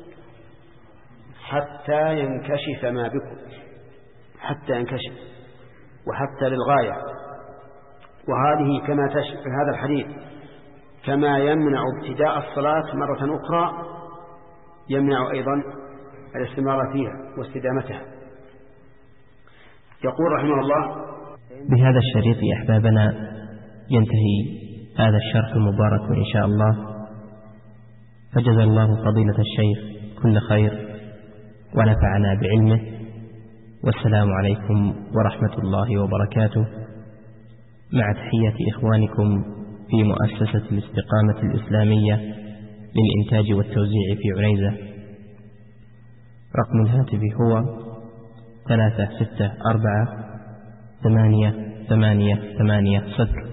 حتى ينكشف ما بكم، حتى ينكشف وحتى للغاية. وهذه كما تشبه هذا الحديث كما يمنع ابتداء الصلاة مرة أخرى يمنع أيضا الاستمرار فيها واستدامتها. يقول رحمه الله: بهذا الشريط يا أحبابنا ينتهي هذا الشرح المبارك إن شاء الله، فجزا الله فضيلة الشيخ كل خير ونفعنا بعلمه، والسلام عليكم ورحمة الله وبركاته، مع تحية إخوانكم في مؤسسة الاستقامة الإسلامية للإنتاج والتوزيع في عنيزة. رقم الهاتف هو ثلاثة ستة أربعة ثمانية ثمانية ثمانية صفر.